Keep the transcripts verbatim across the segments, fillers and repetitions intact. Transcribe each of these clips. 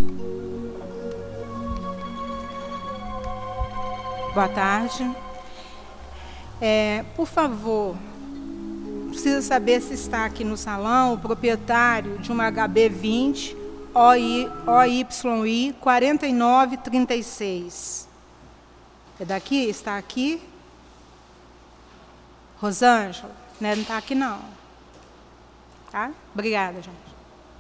Boa tarde. É, por favor, precisa saber se está aqui no salão o proprietário de uma H B vinte O Y I quatro nove três seis. É daqui? Está aqui? Rosângela? Né? Não está aqui, não. Tá? Obrigada, gente.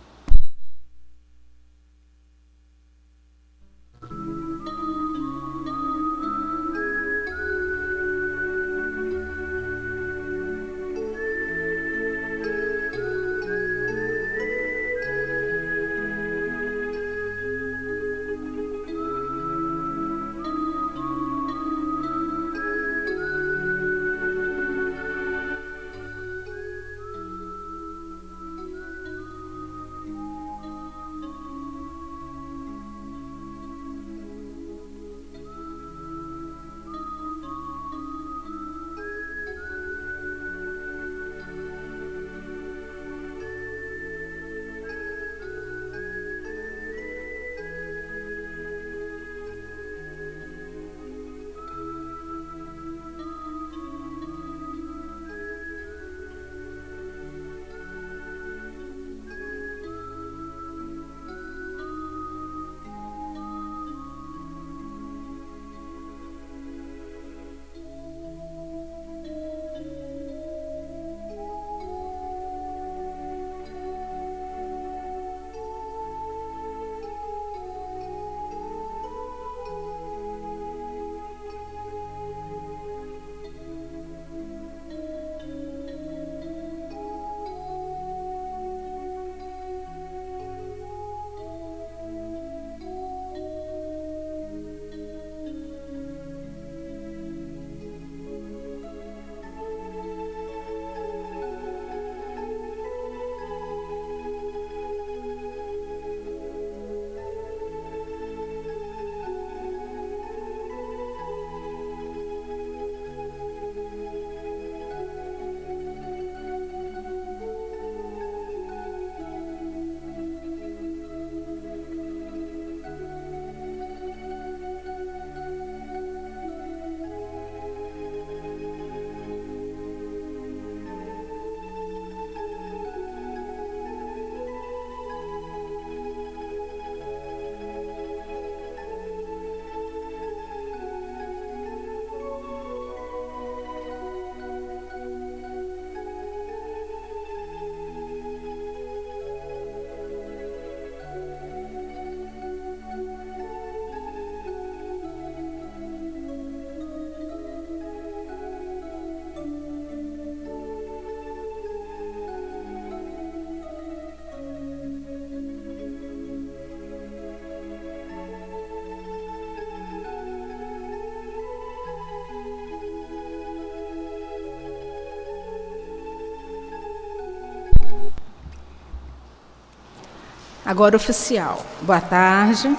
Agora oficial. Boa tarde.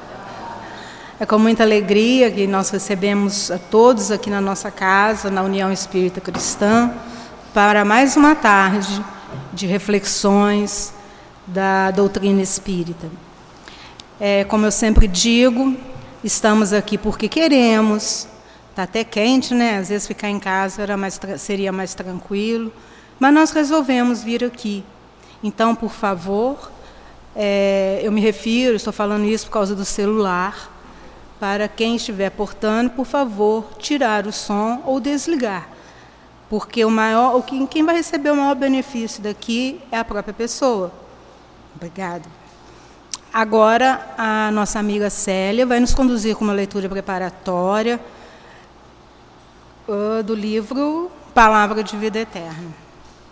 É com muita alegria que nós recebemos a todos aqui na nossa casa, na União Espírita Cristã, para mais uma tarde de reflexões da doutrina espírita. É, como eu sempre digo, estamos aqui porque queremos. Está até quente, né? Às vezes ficar em casa era mais, seria mais tranquilo, mas nós resolvemos vir aqui. Então, por favor, é, eu me refiro, estou falando isso por causa do celular, para quem estiver portando, por favor, tirar o som ou desligar, porque o maior, o que, quem vai receber o maior benefício daqui é a própria pessoa. Obrigada. Agora, a nossa amiga Célia vai nos conduzir com uma leitura preparatória uh, do livro Palavra de Vida Eterna.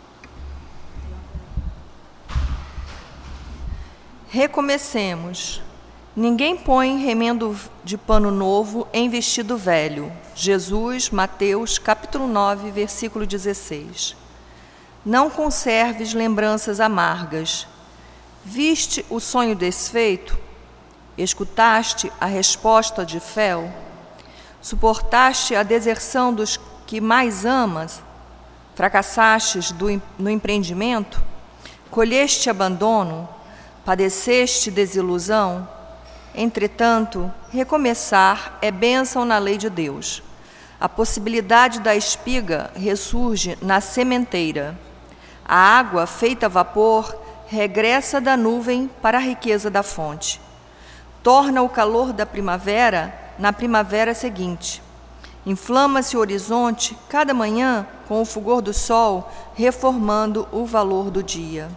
Recomecemos. Ninguém põe remendo de pano novo em vestido velho. Jesus, Mateus, capítulo nove, versículo dezesseis. Não conserves lembranças amargas. Viste o sonho desfeito? Escutaste a resposta de fel? Suportaste a deserção dos que mais amas? Fracassastes do, no empreendimento? Colheste abandono? Padeceste desilusão? Entretanto, recomeçar é bênção na lei de Deus. A possibilidade da espiga ressurge na sementeira. A água feita a vapor regressa da nuvem para a riqueza da fonte. Torna o calor da primavera na primavera seguinte. Inflama-se o horizonte cada manhã com o fulgor do sol, reformando o valor do dia.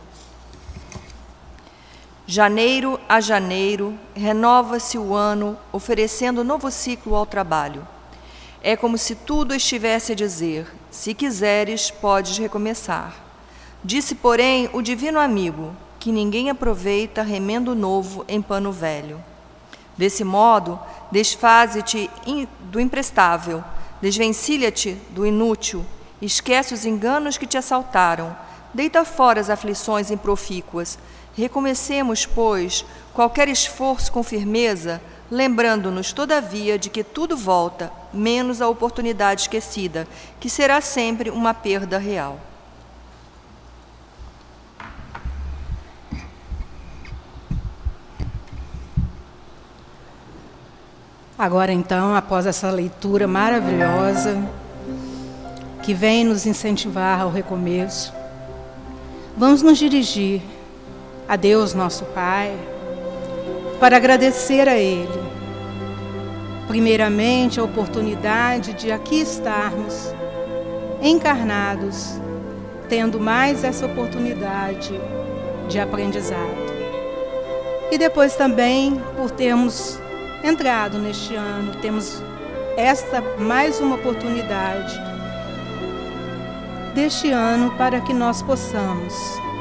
Janeiro a janeiro, renova-se o ano, oferecendo novo ciclo ao trabalho. É como se tudo estivesse a dizer: se quiseres, podes recomeçar. Disse, porém, o divino amigo, que ninguém aproveita remendo novo em pano velho. Desse modo, desfaze-te do imprestável, desvencilha-te do inútil, esquece os enganos que te assaltaram, deita fora as aflições improfícuas. Recomecemos, pois, qualquer esforço com firmeza, lembrando-nos, todavia, de que tudo volta, menos a oportunidade esquecida, que será sempre uma perda real. Agora, então, após essa leitura maravilhosa, que vem nos incentivar ao recomeço, vamos nos dirigir a Deus, nosso Pai, para agradecer a Ele, primeiramente, a oportunidade de aqui estarmos encarnados, tendo mais essa oportunidade de aprendizado. E depois também por termos entrado neste ano, temos esta mais uma oportunidade deste ano para que nós possamos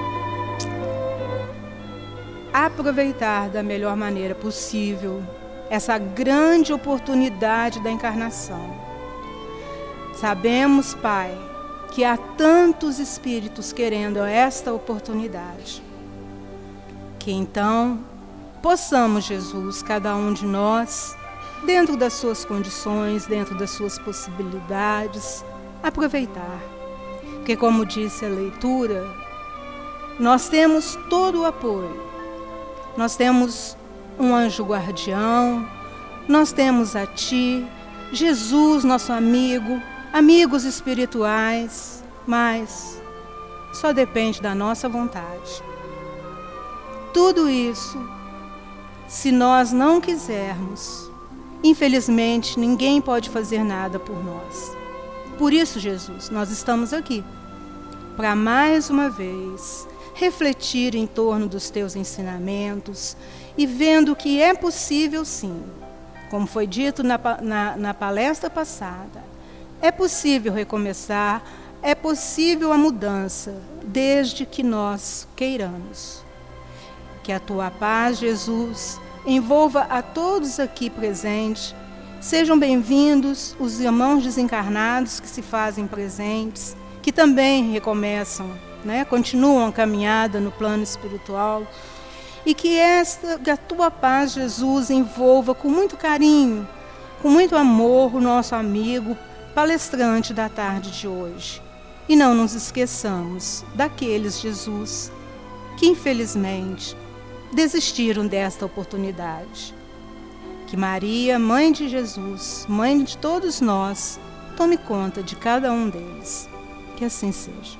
aproveitar da melhor maneira possível essa grande oportunidade da encarnação. Sabemos, Pai, que há tantos espíritos querendo esta oportunidade, que então possamos, Jesus, cada um de nós, dentro das suas condições, dentro das suas possibilidades, aproveitar. Porque, como disse a leitura, nós temos todo o apoio. Nós temos um anjo guardião, nós temos a Ti, Jesus, nosso amigo, amigos espirituais, mas só depende da nossa vontade. Tudo isso, se nós não quisermos, infelizmente, ninguém pode fazer nada por nós. Por isso, Jesus, nós estamos aqui, para mais uma vez refletir em torno dos Teus ensinamentos e vendo que é possível sim, como foi dito na, na, na palestra passada, é possível recomeçar, é possível a mudança, desde que nós queiramos. Que a Tua paz, Jesus, envolva a todos aqui presentes. Sejam bem-vindos os irmãos desencarnados que se fazem presentes, que também recomeçam, né? Continuam a caminhada no plano espiritual. E que, esta, que a Tua paz, Jesus, envolva com muito carinho, com muito amor, o nosso amigo palestrante da tarde de hoje. E não nos esqueçamos daqueles, Jesus, que infelizmente desistiram desta oportunidade. Que Maria, Mãe de Jesus, Mãe de todos nós, tome conta de cada um deles. Que assim seja.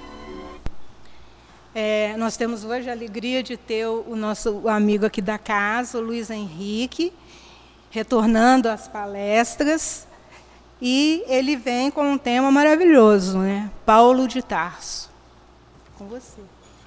É, nós temos hoje a alegria de ter o, o nosso amigo aqui da casa, o Luiz Henrique, retornando às palestras, e ele vem com um tema maravilhoso, né? Paulo de Tarso. Com você.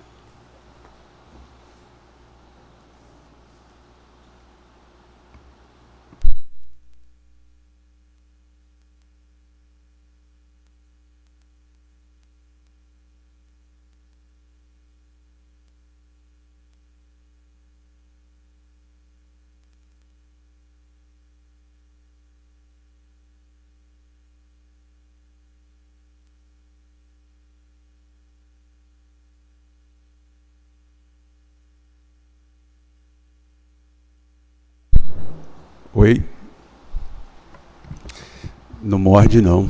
Oi? Não morde, não.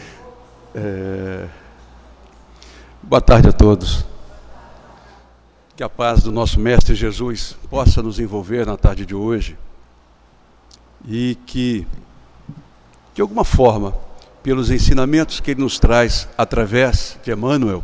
é... Boa tarde a todos. Que a paz do nosso Mestre Jesus possa nos envolver na tarde de hoje e que, de alguma forma, pelos ensinamentos que Ele nos traz através de Emmanuel,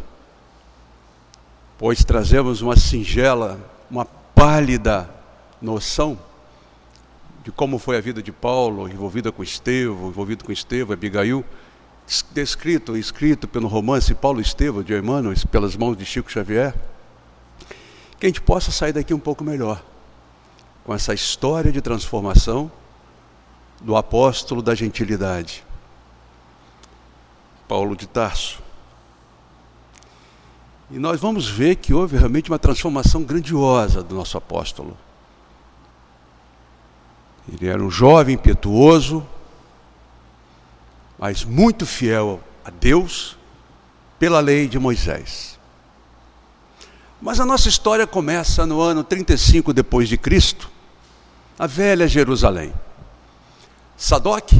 pois trazemos uma singela, uma pálida noção de como foi a vida de Paulo, envolvida com Estevão, envolvido com Estevão, Abigail, descrito e escrito pelo romance Paulo e Estevão, de Emmanuel, pelas mãos de Chico Xavier, que a gente possa sair daqui um pouco melhor, com essa história de transformação do apóstolo da gentilidade, Paulo de Tarso. E nós vamos ver que houve realmente uma transformação grandiosa do nosso apóstolo. Ele era um jovem impetuoso, mas muito fiel a Deus pela lei de Moisés. Mas a nossa história começa no ano trinta e cinco depois de Cristo, a velha Jerusalém. Sadoc,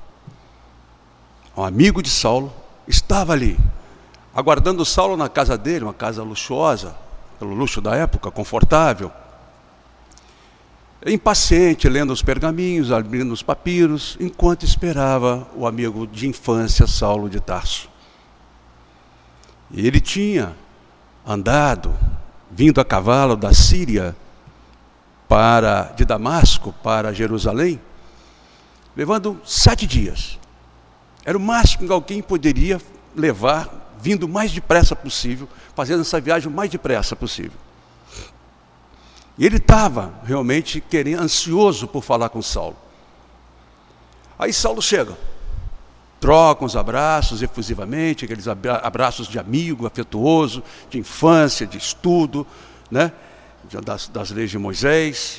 um amigo de Saulo, estava ali, aguardando Saulo na casa dele, uma casa luxuosa, pelo luxo da época, confortável. Impaciente, lendo os pergaminhos, abrindo os papiros, enquanto esperava o amigo de infância, Saulo de Tarso. E ele tinha andado, vindo a cavalo da Síria, para, de Damasco para Jerusalém, levando sete dias. Era o máximo que alguém poderia levar, vindo o mais depressa possível, fazendo essa viagem o mais depressa possível. E ele estava realmente querendo, ansioso por falar com Saulo. Aí Saulo chega, troca uns abraços efusivamente, aqueles abraços de amigo, afetuoso, de infância, de estudo, né? das, das leis de Moisés.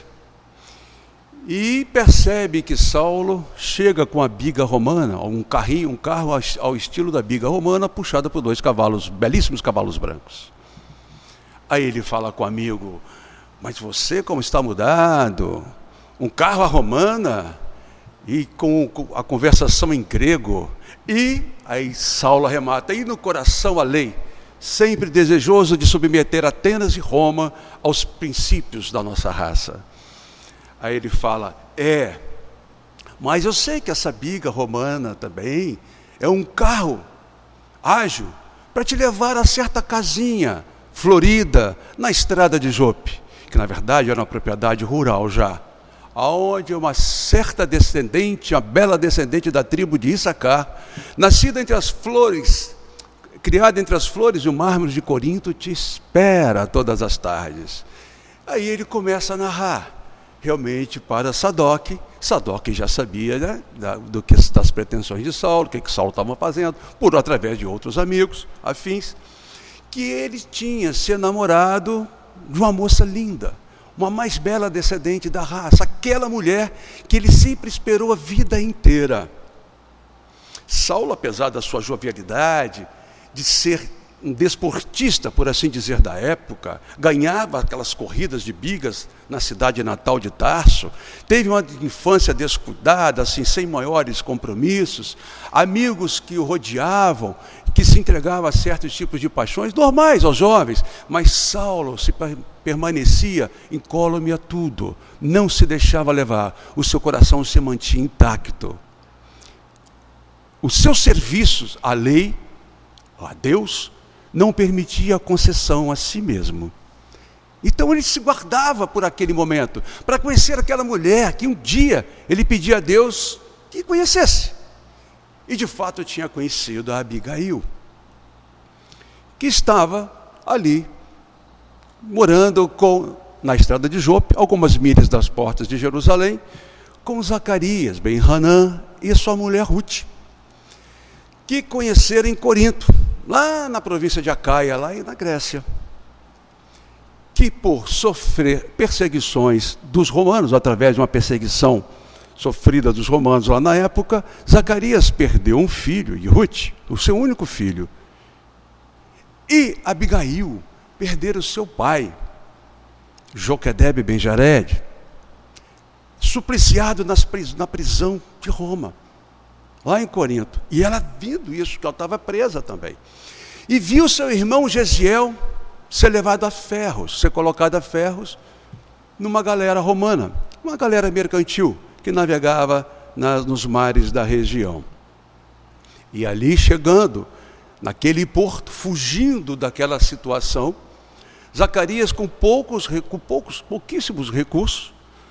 E percebe que Saulo chega com a biga romana, um carrinho, um carro ao estilo da biga romana, puxada por dois cavalos, belíssimos cavalos brancos. Aí ele fala com o amigo: mas você como está mudado, um carro à romana e com a conversação em grego. E aí Saulo arremata: e no coração a lei, sempre desejoso de submeter Atenas e Roma aos princípios da nossa raça. Aí ele fala: é, mas eu sei que essa biga romana também é um carro ágil para te levar a certa casinha florida na estrada de Jope, que na verdade era uma propriedade rural já, aonde uma certa descendente, a bela descendente da tribo de Issacar, nascida entre as flores, criada entre as flores e o mármore de Corinto, te espera todas as tardes. Aí ele começa a narrar, realmente para Sadoc. Sadoc já sabia, né, do que, das pretensões de Saulo, o que, que Saulo estava fazendo, por através de outros amigos afins, que ele tinha se namorado de uma moça linda, uma mais bela descendente da raça, aquela mulher que ele sempre esperou a vida inteira. Saulo, apesar da sua jovialidade, de ser um desportista, por assim dizer, da época, ganhava aquelas corridas de bigas na cidade natal de Tarso, teve uma infância descuidada, assim, sem maiores compromissos, amigos que o rodeavam, que se entregavam a certos tipos de paixões normais aos jovens, mas Saulo se permanecia incólume a tudo, não se deixava levar, o seu coração se mantinha intacto. Os seus serviços à lei, a Deus, não permitia a concessão a si mesmo. Então ele se guardava por aquele momento, para conhecer aquela mulher que um dia ele pedia a Deus que conhecesse. E de fato tinha conhecido a Abigail, que estava ali, morando com, na estrada de Jope, algumas milhas das portas de Jerusalém, com Zacarias, Ben-Hanã e sua mulher Ruth, que conheceram em Corinto, lá na província de Acaia, lá na Grécia, que por sofrer perseguições dos romanos, através de uma perseguição sofrida dos romanos lá na época, Zacarias perdeu um filho, e Ruth, o seu único filho, e Abigail perdera o seu pai, Joquedebe Ben-Jared, supliciado nas, na prisão de Roma, lá em Corinto. E ela, vendo isso, que ela estava presa também, e viu seu irmão Gesiel ser levado a ferros, ser colocado a ferros numa galera romana, uma galera mercantil que navegava nas, nos mares da região. E ali chegando, naquele porto, fugindo daquela situação, Zacarias, com poucos, com poucos, pouquíssimos recursos,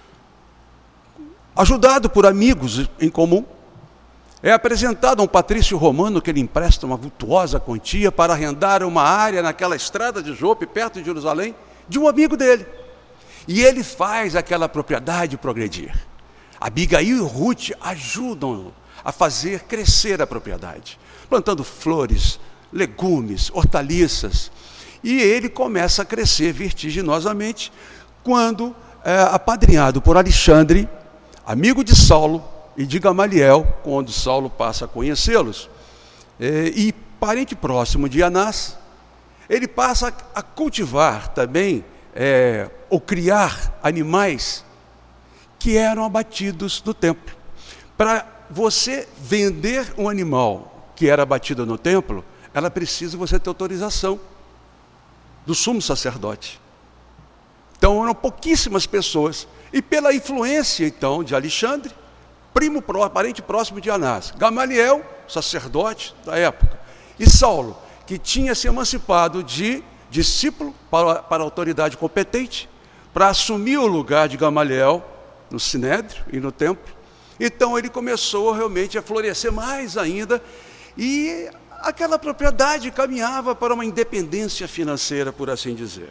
ajudado por amigos em comum, é apresentado a um patrício romano que ele empresta uma vultuosa quantia para arrendar uma área naquela estrada de Jope, perto de Jerusalém, de um amigo dele. E ele faz aquela propriedade progredir. Abigail e Ruth ajudam-no a fazer crescer a propriedade, plantando flores, legumes, hortaliças. E ele começa a crescer vertiginosamente quando, é, apadrinhado por Alexandre, amigo de Saulo e de Gamaliel, quando Saulo passa a conhecê-los, é, e parente próximo de Anás, ele passa a cultivar também, é, ou criar animais que eram abatidos no templo. Para você vender um animal que era abatido no templo, ela precisa você ter autorização do sumo sacerdote. Então eram pouquíssimas pessoas, e pela influência então de Alexandre, primo, parente próximo de Anás, Gamaliel, sacerdote da época, e Saulo, que tinha se emancipado de discípulo para, para a autoridade competente, para assumir o lugar de Gamaliel no Sinédrio e no templo. Então ele começou realmente a florescer mais ainda, e aquela propriedade caminhava para uma independência financeira, por assim dizer.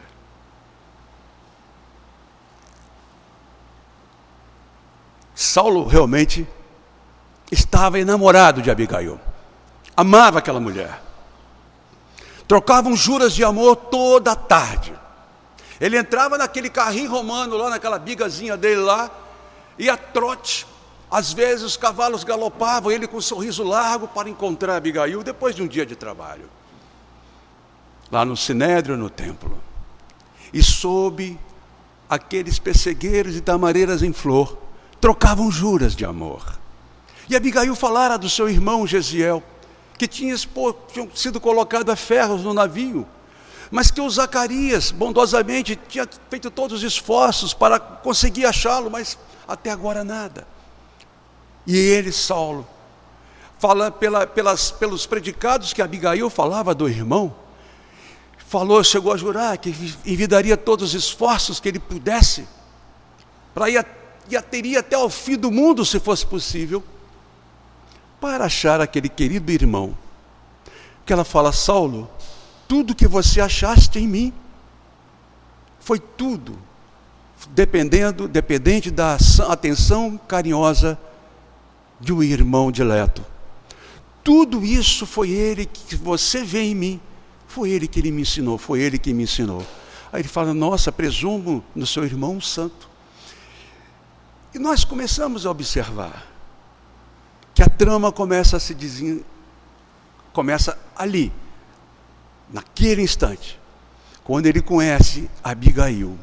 Saulo realmente estava enamorado de Abigail, amava aquela mulher. Trocavam juras de amor toda a tarde. Ele entrava naquele carrinho romano lá, naquela bigazinha dele lá, e a trote. Às vezes os cavalos galopavam, ele com um sorriso largo para encontrar Abigail depois de um dia de trabalho, lá no Sinédrio, no templo. E sob aqueles pessegueiros e tamareiras em flor, trocavam juras de amor. E Abigail falara do seu irmão Gesiel, que tinha sido colocado a ferros no navio, mas que o Zacarias bondosamente tinha feito todos os esforços para conseguir achá-lo, mas até agora nada. E ele, Saulo, fala pela, pelas, pelos predicados que Abigail falava do irmão, falou, chegou a jurar que envidaria todos os esforços que ele pudesse, para ir, ir teria até ao fim do mundo, se fosse possível, para achar aquele querido irmão. Que ela fala, Saulo, tudo que você achaste em mim, foi tudo, dependendo, dependente da atenção carinhosa de um irmão dileto. Tudo isso foi ele que você vê em mim, foi ele que ele me ensinou, foi ele que me ensinou. Aí ele fala, nossa, presumo no seu irmão santo. E nós começamos a observar que a trama começa a se desen... começa ali, naquele instante, quando ele conhece Abigail.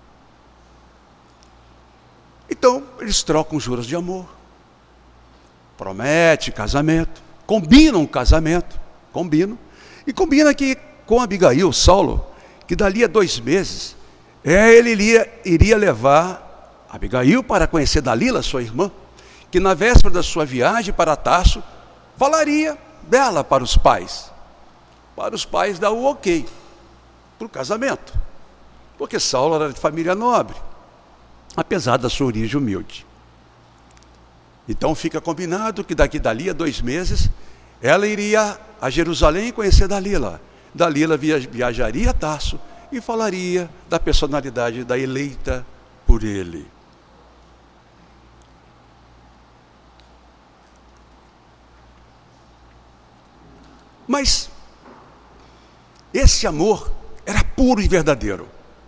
Então, eles trocam juras de amor, promete casamento, combinam um casamento, combinam, e combina que com Abigail, Saulo, que dali a dois meses, é, ele iria, iria levar Abigail para conhecer Dalila, sua irmã, que na véspera da sua viagem para Tarso, falaria dela para os pais, para os pais dar o ok, para o casamento, porque Saulo era de família nobre, apesar da sua origem humilde. Então fica combinado que daqui dali a dois meses, ela iria a Jerusalém conhecer Dalila. Dalila viajaria a Tarso e falaria da personalidade da eleita por ele. Mas esse amor era puro e verdadeiro.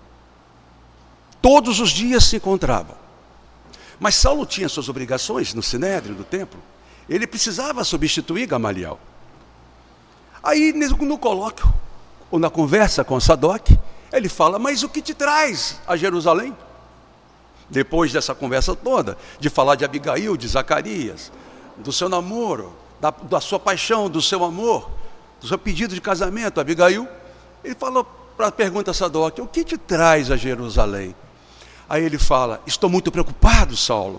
Todos os dias se encontravam. Mas Saulo tinha suas obrigações no Sinédrio, no templo. Ele precisava substituir Gamaliel. Aí no colóquio, ou na conversa com Sadoc, ele fala, mas o que te traz a Jerusalém? Depois dessa conversa toda, de falar de Abigail, de Zacarias, do seu namoro, da, da sua paixão, do seu amor, do seu pedido de casamento, Abigail, ele falou, pergunta a Sadoc: o que te traz a Jerusalém? Aí ele fala: estou muito preocupado, Saulo.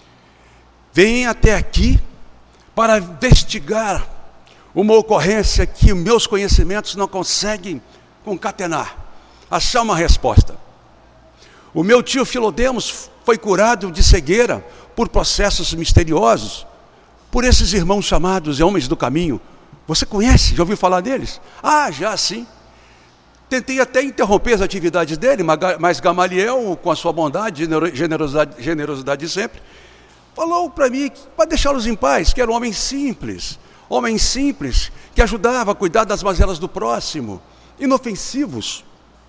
Vem até aqui para investigar uma ocorrência que meus conhecimentos não conseguem concatenar, achar uma resposta. O meu tio Filodemos foi curado de cegueira por processos misteriosos, por esses irmãos chamados homens do caminho. Você conhece? Já ouviu falar deles? Ah, já sim. Tentei até interromper as atividades dele, mas Gamaliel, com a sua bondade, generosidade, generosidade de sempre, falou para mim para deixá-los em paz, que era um homem simples, homem simples, que ajudava a cuidar das mazelas do próximo, inofensivos.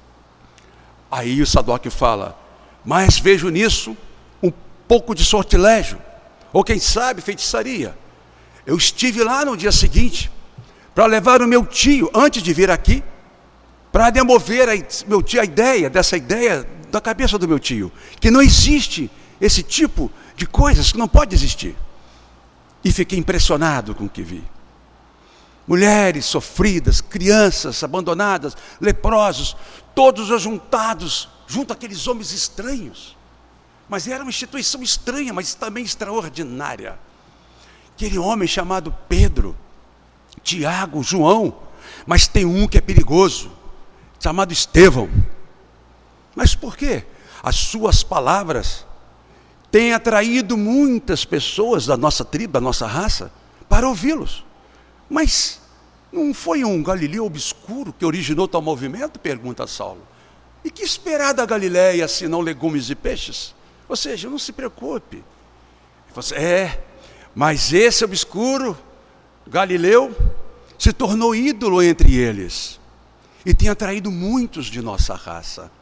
Aí o Sadoc fala: mas vejo nisso um pouco de sortilégio, ou quem sabe feitiçaria. Eu estive lá no dia seguinte para levar o meu tio, antes de vir aqui, para demover a, meu tio, a ideia, dessa ideia da cabeça do meu tio, que não existe esse tipo de coisas, que não pode existir. E fiquei impressionado com o que vi. Mulheres sofridas, crianças abandonadas, leprosos, todos ajuntados, junto àqueles homens estranhos. Mas era uma instituição estranha, mas também extraordinária. Aquele homem chamado Pedro, Tiago, João, mas tem um que é perigoso, chamado Estevão. Mas por quê? As suas palavras têm atraído muitas pessoas da nossa tribo, da nossa raça, para ouvi-los. Mas não foi um Galileu obscuro que originou tal movimento? Pergunta Saulo. E que esperar da Galileia, senão legumes e peixes? Ou seja, não se preocupe. Você, é, mas esse obscuro Galileu se tornou ídolo entre eles e tem atraído muitos de nossa raça.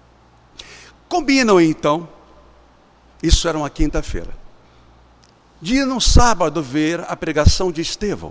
Combinam então, isso era uma quinta-feira, de ir no sábado ver a pregação de Estevão.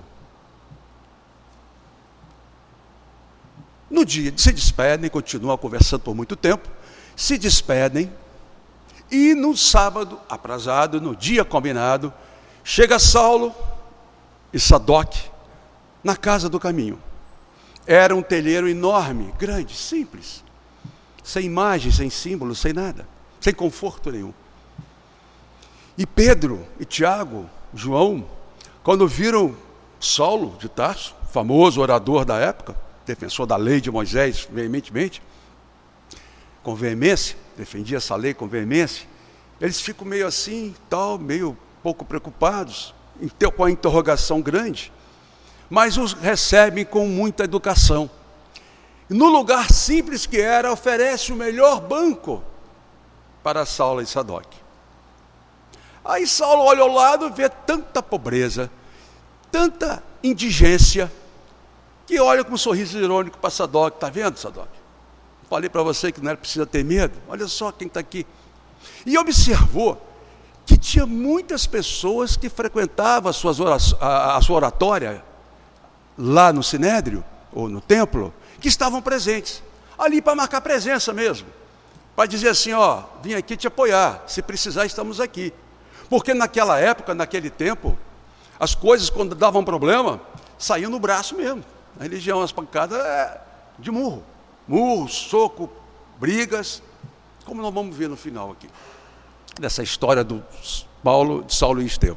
No dia, se despedem, continuam conversando por muito tempo, se despedem, e no sábado, aprazado, no dia combinado, chega Saulo e Sadoc na casa do caminho. Era um telheiro enorme, grande, simples, sem imagem, sem símbolo, sem nada, sem conforto nenhum. E Pedro e Tiago, João, quando viram Saulo de Tarso, famoso orador da época, defensor da lei de Moisés veementemente, com veemência, defendia essa lei com veemência, eles ficam meio assim, tal, meio pouco preocupados, com a interrogação grande, mas os recebem com muita educação. No lugar simples que era, oferece o melhor banco para Saulo e Sadoc. Aí Saulo olha ao lado e vê tanta pobreza, tanta indigência, que olha com um sorriso irônico para Sadoc. Está vendo, Sadoc? Falei para você que não era preciso ter medo. Olha só quem está aqui. E observou que tinha muitas pessoas que frequentavam as suas orações, a, a sua oratória lá no Sinédrio, ou no templo, que estavam presentes, ali para marcar presença mesmo, para dizer assim: ó, vim aqui te apoiar, se precisar estamos aqui. Porque naquela época, naquele tempo, as coisas quando davam problema, saíam no braço mesmo. Na religião, as pancadas é de murro, murro, soco, brigas, como nós vamos ver no final aqui, dessa história do Paulo, de Saulo e Estevão.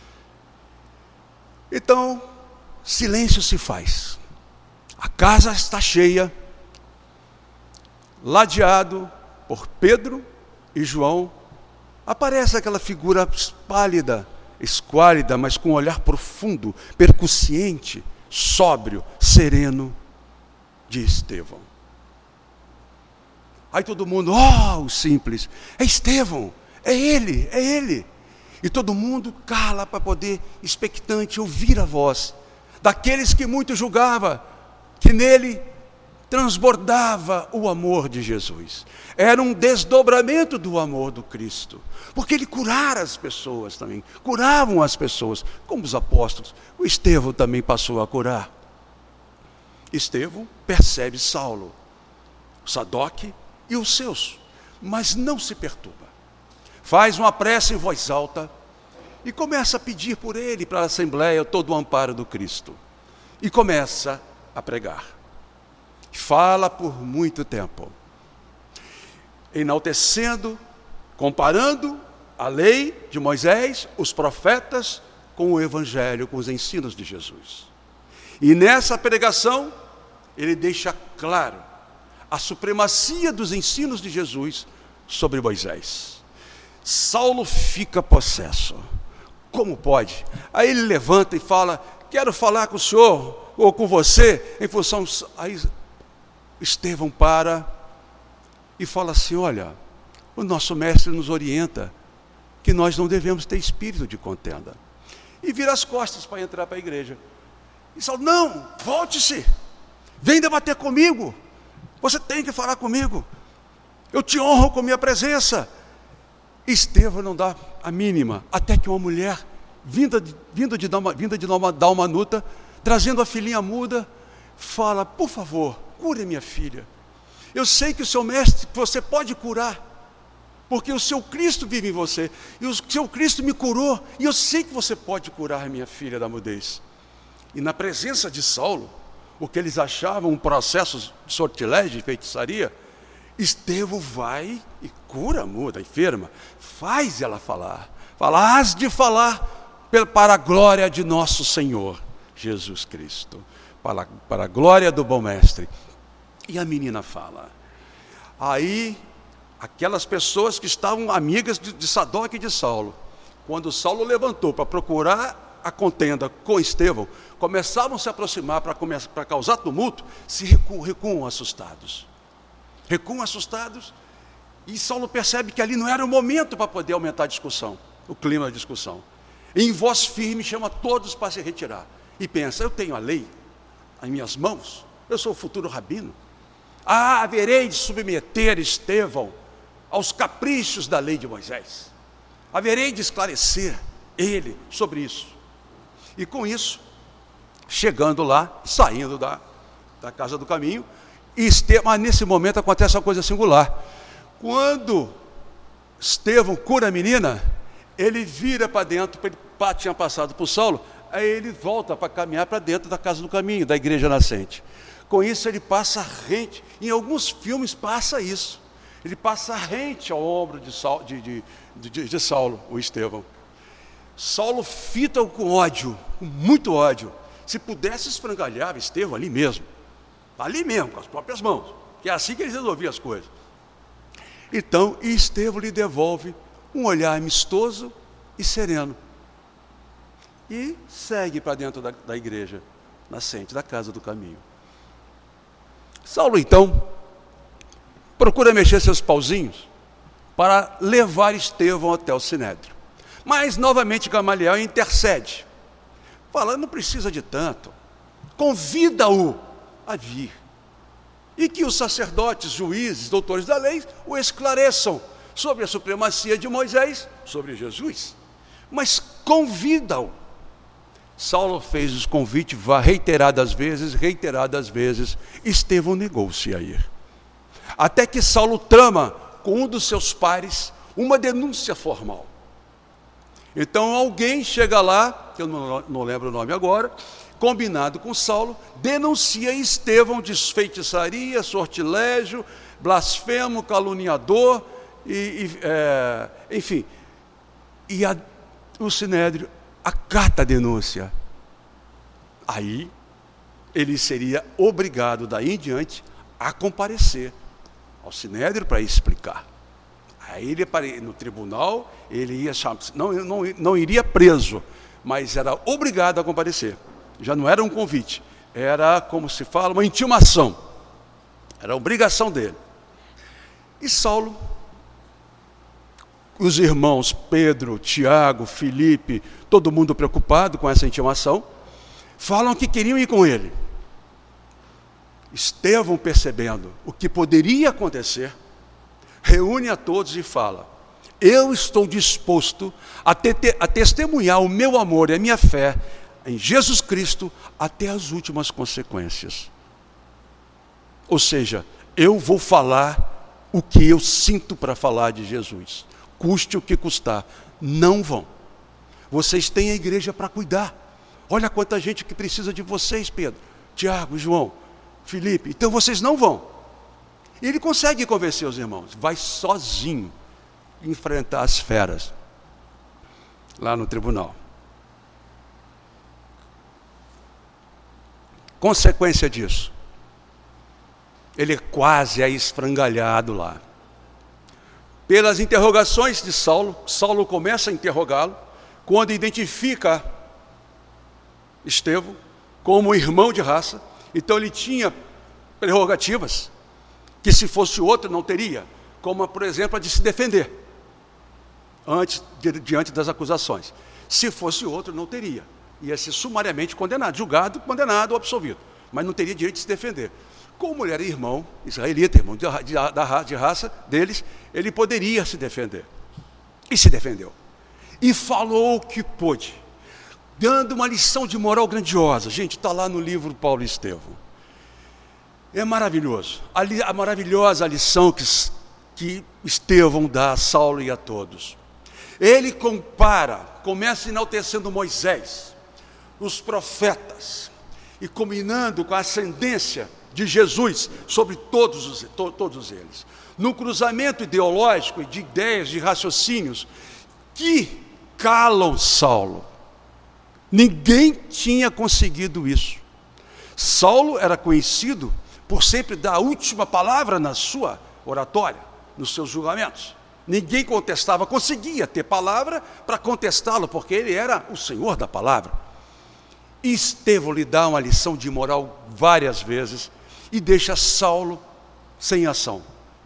Então, silêncio se faz. A casa está cheia, ladeado por Pedro e João. Aparece aquela figura pálida, esquálida, mas com um olhar profundo, percussiente, sóbrio, sereno, de Estevão. Aí todo mundo, oh, o simples, é Estevão, é ele, é ele. E todo mundo cala para poder, expectante, ouvir a voz daqueles que muito julgava, que nele transbordava o amor de Jesus. Era um desdobramento do amor do Cristo, porque ele curara as pessoas também, curavam as pessoas, como os apóstolos. O Estevão também passou a curar. Estevão percebe Saulo, Sadoc e os seus, mas não se perturba. Faz uma prece em voz alta e começa a pedir por ele, para a Assembleia, todo o amparo do Cristo. E começa a pregar. Fala por muito tempo, enaltecendo, comparando a lei de Moisés, os profetas, com o Evangelho, com os ensinos de Jesus. E nessa pregação, ele deixa claro a supremacia dos ensinos de Jesus sobre Moisés. Saulo fica possesso. Como pode? Aí ele levanta e fala, quero falar com o senhor, ou com você, em função... Aí Estevão para e fala assim, olha, o nosso mestre nos orienta que nós não devemos ter espírito de contenda. E vira as costas para entrar para a igreja. E Saulo, não, volte-se, vem debater comigo, você tem que falar comigo, eu te honro com minha presença. Estevão não dá a mínima, até que uma mulher, vinda de, vinda de, vinda de Dalmanuta, trazendo a filhinha muda, fala, por favor, cure minha filha. Eu sei que o seu mestre, você pode curar, porque o seu Cristo vive em você, e o seu Cristo me curou, e eu sei que você pode curar minha filha da mudez. E na presença de Saulo, o que eles achavam um processo de sortilégio e feitiçaria, Estevão vai e cura a muda, a enferma, faz ela falar, fala, hás de falar para a glória de nosso Senhor Jesus Cristo, para, para a glória do bom mestre. E a menina fala. Aí, aquelas pessoas que estavam amigas de, de Sadoc e de Saulo, quando Saulo levantou para procurar a contenda com Estevão, começavam a se aproximar para, para causar tumulto, se recuam, recuam assustados. Recuam assustados, e Saulo percebe que ali não era o momento para poder aumentar a discussão, o clima da discussão. Em voz firme, chama todos para se retirar. E pensa, eu tenho a lei em minhas mãos, eu sou o futuro rabino. Ah, haverei de submeter Estevão aos caprichos da lei de Moisés. Haverei de esclarecer ele sobre isso. E com isso, chegando lá, saindo da, da casa do caminho, Estevão, mas nesse momento acontece uma coisa singular. Quando Estevão cura a menina, ele vira para dentro, ele tinha passado por Saulo, aí ele volta para caminhar para dentro da casa do caminho, da igreja nascente. Com isso ele passa rente, em alguns filmes passa isso, ele passa rente ao ombro de Saulo, de, de, de, de Saulo, o Estevão. Saulo fita-o com ódio, com muito ódio. Se pudesse esfrangalhar Estevão ali mesmo, ali mesmo, com as próprias mãos, que é assim que eles resolviam as coisas. Então, Estevão lhe devolve um olhar amistoso e sereno, e segue para dentro da, da igreja nascente, da casa do caminho. Saulo, então, procura mexer seus pauzinhos para levar Estevão até o Sinédrio. Mas, novamente, Gamaliel intercede, falando, não precisa de tanto, convida-o a vir, e que os sacerdotes, juízes, doutores da lei, o esclareçam sobre a supremacia de Moisés, sobre Jesus, mas convida-o. Saulo fez os convites reiteradas vezes, reiteradas vezes, Estevão negou-se a ir. Até que Saulo trama com um dos seus pares uma denúncia formal. Então alguém chega lá, que eu não, não lembro o nome agora, combinado com Saulo, denuncia Estevão de feitiçaria, sortilégio, blasfemo, caluniador, e, e, é, enfim. E a, o Sinédrio acata a denúncia. Aí ele seria obrigado daí em diante a comparecer ao Sinédrio para explicar. Aí ele, no tribunal, ele ia não, não, não iria preso, mas era obrigado a comparecer. Já não era um convite, era, como se fala, uma intimação. Era a obrigação dele. E Saulo, os irmãos Pedro, Tiago, Filipe, todo mundo preocupado com essa intimação, falam que queriam ir com ele. Estevão, percebendo o que poderia acontecer, reúne a todos e fala: eu estou disposto a, te, a testemunhar o meu amor e a minha fé em Jesus Cristo até as últimas consequências. Ou seja, eu vou falar o que eu sinto para falar de Jesus, custe o que custar. Não vão. Vocês têm a igreja para cuidar. Olha quanta gente que precisa de vocês, Pedro, Tiago e João. Filipe, então vocês não vão. E ele consegue convencer os irmãos, vai sozinho enfrentar as feras lá no tribunal. Consequência disso, ele quase é esfrangalhado lá. Pelas interrogações de Saulo, Saulo começa a interrogá-lo, quando identifica Estevão como irmão de raça. Então ele tinha prerrogativas que se fosse outro não teria, como por exemplo a de se defender antes, diante das acusações. Se fosse outro não teria, ia ser sumariamente condenado, julgado, condenado ou absolvido, mas não teria direito de se defender. Como ele era irmão israelita, irmão de, de, de, de raça deles, ele poderia se defender. E se defendeu. E falou o que pôde, dando uma lição de moral grandiosa. Gente, está lá no livro Paulo e Estevão. É maravilhoso. A, li, a maravilhosa lição que, que Estevão dá a Saulo e a todos. Ele compara, começa enaltecendo Moisés, os profetas, e combinando com a ascendência de Jesus sobre todos, os, to, todos eles. Num cruzamento ideológico e de ideias, de raciocínios, que calam Saulo. Ninguém tinha conseguido isso. Saulo era conhecido por sempre dar a última palavra na sua oratória, nos seus julgamentos. Ninguém contestava, conseguia ter palavra para contestá-lo, porque ele era o senhor da palavra. E Estevão lhe dá uma lição de moral várias vezes e deixa Saulo sem ação.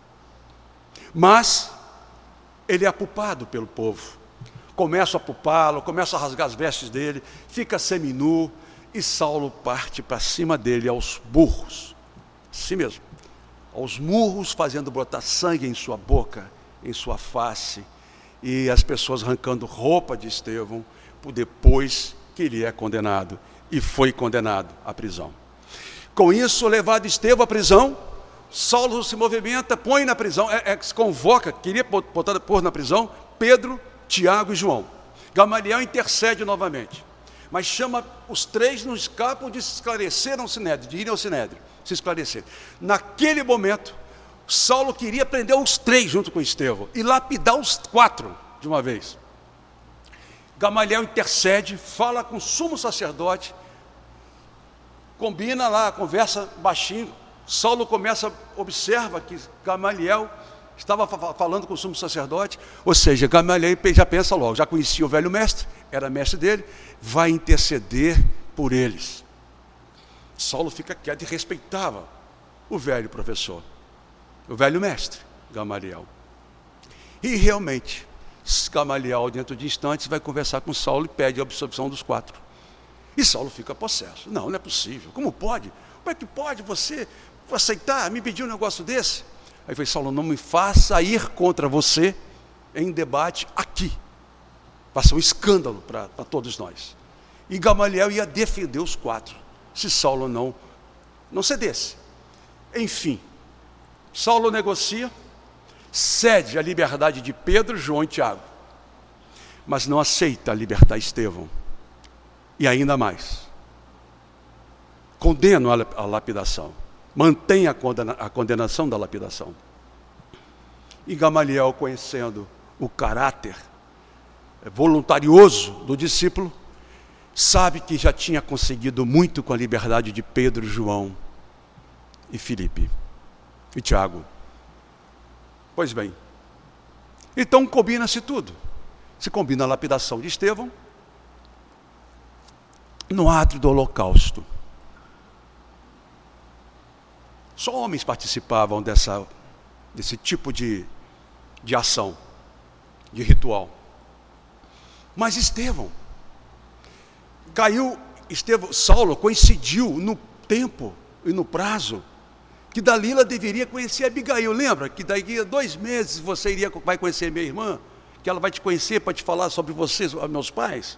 Mas ele é apupado pelo povo. Começa a apupá-lo, começa a rasgar as vestes dele, fica seminu, e Saulo parte para cima dele aos burros. Assim mesmo, aos murros, fazendo brotar sangue em sua boca, em sua face, e as pessoas arrancando roupa de Estevão, por depois que ele é condenado, e foi condenado à prisão. Com isso, levado Estevão à prisão, Saulo se movimenta, põe na prisão, é, é, se convoca, queria botar, pôr na prisão, Pedro, Tiago e João. Gamaliel intercede novamente, mas chama os três, não escapam de se esclarecer ao Sinédrio, de irem ao Sinédrio, se esclarecer. Naquele momento, Saulo queria prender os três junto com Estevão e lapidar os quatro de uma vez. Gamaliel intercede, fala com o sumo sacerdote, combina lá, conversa baixinho. Saulo começa, observa que Gamaliel estava falando com o sumo sacerdote, ou seja, Gamaliel já pensa logo, já conhecia o velho mestre, era mestre dele, vai interceder por eles. Saulo fica quieto e respeitava o velho professor, o velho mestre, Gamaliel. E realmente, Gamaliel, dentro de instantes, vai conversar com Saulo e pede a absolvição dos quatro. E Saulo fica possesso. Não, não é possível. Como pode? Como é que pode você aceitar, me pedir um negócio desse? Aí foi Saulo, não me faça ir contra você em debate aqui. Passa um escândalo para todos nós. E Gamaliel ia defender os quatro, se Saulo não, não cedesse. Enfim, Saulo negocia, cede a liberdade de Pedro, João e Tiago, mas não aceita libertar Estevão. E ainda mais, condena a lapidação, mantém a, condena, a condenação da lapidação. E Gamaliel, conhecendo o caráter voluntarioso do discípulo, sabe que já tinha conseguido muito com a liberdade de Pedro, João e Filipe e Tiago. Pois bem, então combina-se tudo. Se combina a lapidação de Estevão no átrio do holocausto. Só homens participavam dessa, desse tipo de, de ação, de ritual. Mas Estevão, caiu, Estevão, Saulo coincidiu no tempo e no prazo que Dalila deveria conhecer Abigail. Lembra que daqui a dois meses você iria, vai conhecer minha irmã, que ela vai te conhecer para te falar sobre vocês, meus pais?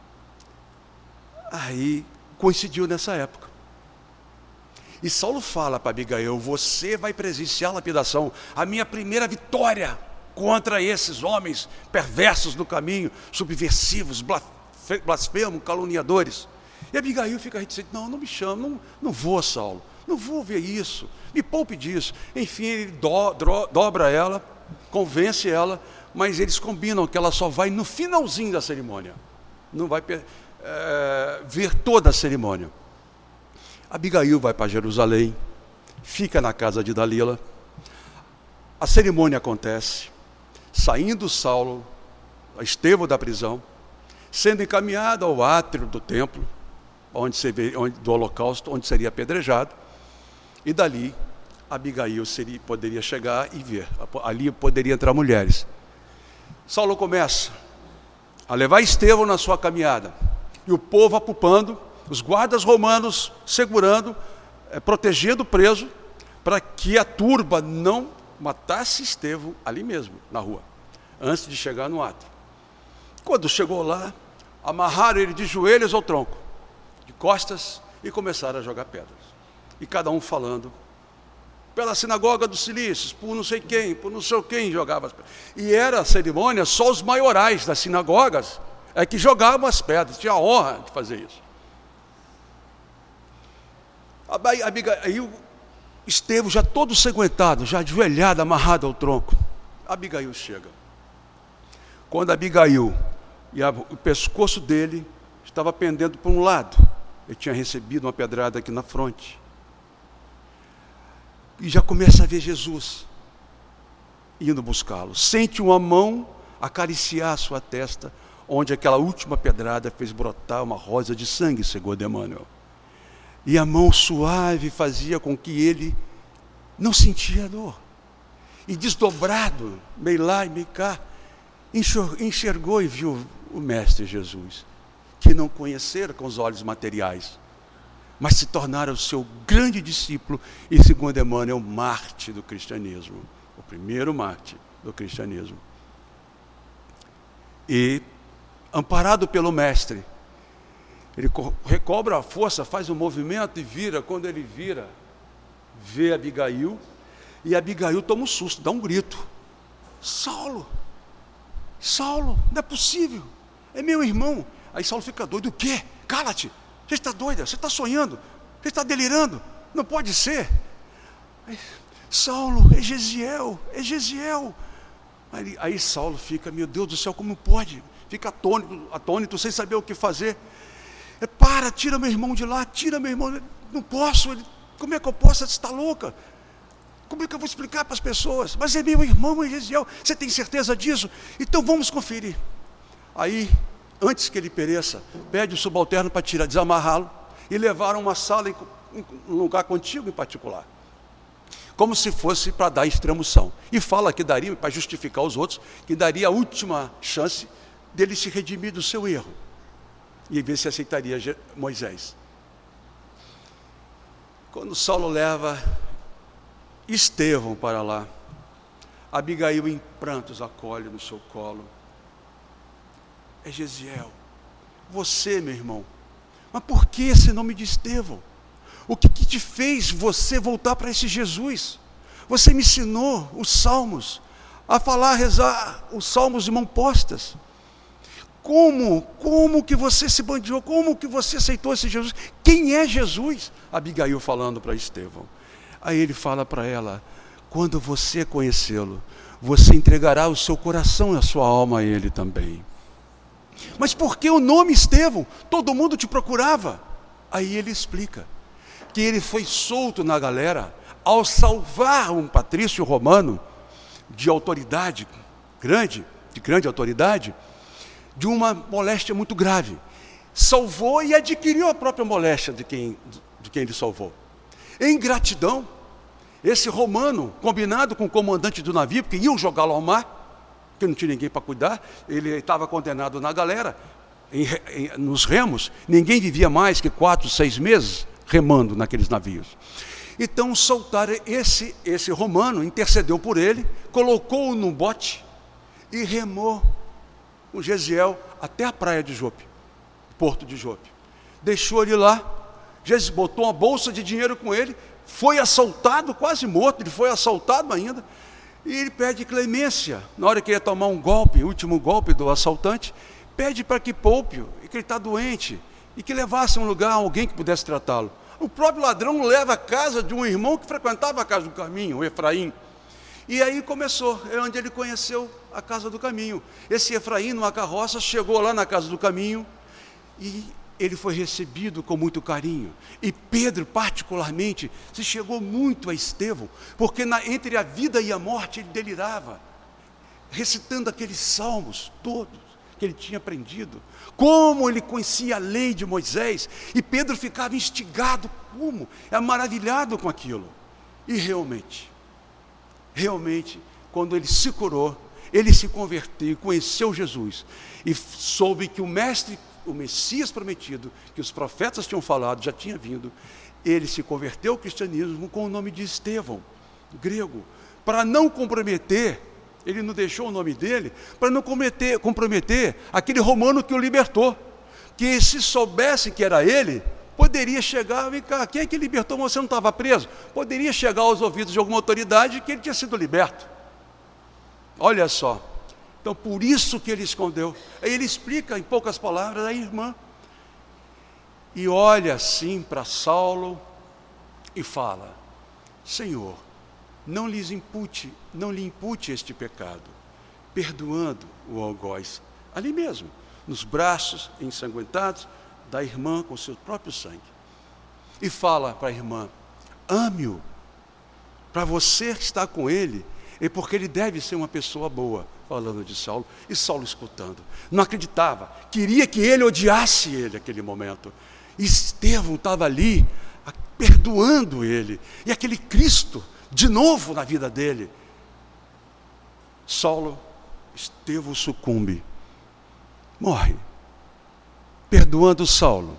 Aí coincidiu nessa época. E Saulo fala para Abigail, você vai presenciar a lapidação, a minha primeira vitória contra esses homens perversos no caminho, subversivos, blasfemos, caluniadores. E Abigail fica reticente, não, não me chama, não, não vou, Saulo, não vou ver isso, me poupe disso. Enfim, ele do, do, dobra ela, convence ela, mas eles combinam que ela só vai no finalzinho da cerimônia, não vai é, ver toda a cerimônia. Abigail vai para Jerusalém, fica na casa de Dalila, a cerimônia acontece, saindo Saulo, Estevão da prisão, sendo encaminhado ao átrio do templo, onde se vê, onde, do holocausto, onde seria apedrejado, e dali Abigail seria, poderia chegar e ver, ali poderia entrar mulheres. Saulo começa a levar Estevão na sua caminhada, e o povo apupando, os guardas romanos segurando, é, protegendo o preso, para que a turba não matasse Estevão ali mesmo, na rua, antes de chegar no átrio. Quando chegou lá, amarraram ele de joelhos ao tronco, de costas, e começaram a jogar pedras. E cada um falando, pela sinagoga dos Cilícios, por não sei quem, por não sei quem jogava as pedras. E era a cerimônia, só os maiorais das sinagogas é que jogavam as pedras, tinha a honra de fazer isso. Aí o Estevão já todo sanguentado, já ajoelhado, amarrado ao tronco. Abigail chega. Quando Abigail, e a, o pescoço dele estava pendendo para um lado, ele tinha recebido uma pedrada aqui na fronte. E já começa a ver Jesus indo buscá-lo. Sente uma mão acariciar a sua testa, onde aquela última pedrada fez brotar uma rosa de sangue, segundo Emmanuel. E a mão suave fazia com que ele não sentia dor. E desdobrado, meio lá e meio cá, enxergou e viu o Mestre Jesus, que não conhecera com os olhos materiais, mas se tornara o seu grande discípulo e, segundo Emmanuel, o mártir do cristianismo, o primeiro mártir do cristianismo. E, amparado pelo Mestre, ele recobra a força, faz um movimento e vira. Quando ele vira, vê Abigail, e Abigail toma um susto, dá um grito: Saulo, Saulo, não é possível, é meu irmão. Aí Saulo fica doido: o quê? Cala-te, você está doida, você está sonhando, você está delirando, não pode ser. Aí, Saulo, é Gesiel, é Gesiel. Aí, aí Saulo fica: meu Deus do céu, como pode? Fica atônito, atônito, sem saber o que fazer. É, para, tira meu irmão de lá, tira meu irmão. Não posso, ele, como é que eu posso? Você está louca? Como é que eu vou explicar para as pessoas? Mas é meu irmão, é Gesiel, você tem certeza disso? Então vamos conferir. Aí, antes que ele pereça, pede o subalterno para tirar, desamarrá-lo e levar a uma sala, em um lugar contíguo em particular, como se fosse para dar extremoção. E fala que daria, para justificar os outros, que daria a última chance dele se redimir do seu erro e ver se aceitaria Moisés. Quando Saulo leva Estevão para lá, Abigail em prantos acolhe no seu colo. É Gesiel, você, meu irmão. Mas por que esse nome de Estevão? O que, que te fez você voltar para esse Jesus? Você me ensinou os salmos, a falar, a rezar os salmos de mão postas. Como, como que você se bandiou? Como que você aceitou esse Jesus? Quem é Jesus? Abigail falando para Estevão. Aí ele fala para ela: quando você conhecê-lo, você entregará o seu coração e a sua alma a ele também. Mas por que o nome Estevão? Todo mundo te procurava. Aí ele explica que ele foi solto na galera ao salvar um patrício romano de autoridade grande, de grande autoridade, de uma moléstia muito grave. Salvou e adquiriu a própria moléstia de quem, de quem ele salvou. Em gratidão, esse romano, combinado com o comandante do navio, porque iam jogá-lo ao mar, porque não tinha ninguém para cuidar, ele estava condenado na galera, em, em, nos remos, ninguém vivia mais que quatro, seis meses remando naqueles navios. Então soltaram esse, esse romano, intercedeu por ele, colocou-o num bote e remou o Gesiel até a praia de Jope, porto de Jope. Deixou ele lá, Jesus botou uma bolsa de dinheiro com ele, foi assaltado, quase morto, ele foi assaltado ainda, e ele pede clemência. Na hora que ia tomar um golpe, o último golpe do assaltante, pede para que poupe, e que ele está doente, e que levasse a um lugar alguém que pudesse tratá-lo. O próprio ladrão leva a casa de um irmão que frequentava a casa do caminho, o Efraim. E aí começou, é onde ele conheceu a casa do caminho. Esse Efraim, numa carroça, chegou lá na casa do caminho e ele foi recebido com muito carinho. E Pedro, particularmente, se chegou muito a Estevão, porque na, entre a vida e a morte ele delirava, recitando aqueles salmos todos que ele tinha aprendido, como ele conhecia a lei de Moisés, e Pedro ficava instigado, como? É maravilhado com aquilo. E realmente, realmente, quando ele se curou, ele se converteu, conheceu Jesus, e soube que o mestre, o Messias prometido, que os profetas tinham falado, já tinha vindo, ele se converteu ao cristianismo com o nome de Estevão, grego, para não comprometer, ele não deixou o nome dele, para não comprometer, comprometer aquele romano que o libertou, que se soubesse que era ele, poderia chegar, vem cá, quem é que libertou, você não estava preso? Poderia chegar aos ouvidos de alguma autoridade que ele tinha sido liberto. Olha só, então por isso que ele escondeu. Aí ele explica em poucas palavras a irmã, e olha assim para Saulo e fala: Senhor, não lhes impute, não lhe impute este pecado, perdoando o algoz, ali mesmo, nos braços ensanguentados da irmã com seu próprio sangue. E fala para a irmã: ame-o, para você estar com ele, é porque ele deve ser uma pessoa boa, falando de Saulo, e Saulo escutando, não acreditava, queria que ele odiasse ele naquele momento. E Estevão estava ali, perdoando ele, e aquele Cristo, de novo na vida dele. Saulo, Estevão sucumbe, morre, perdoando Saulo.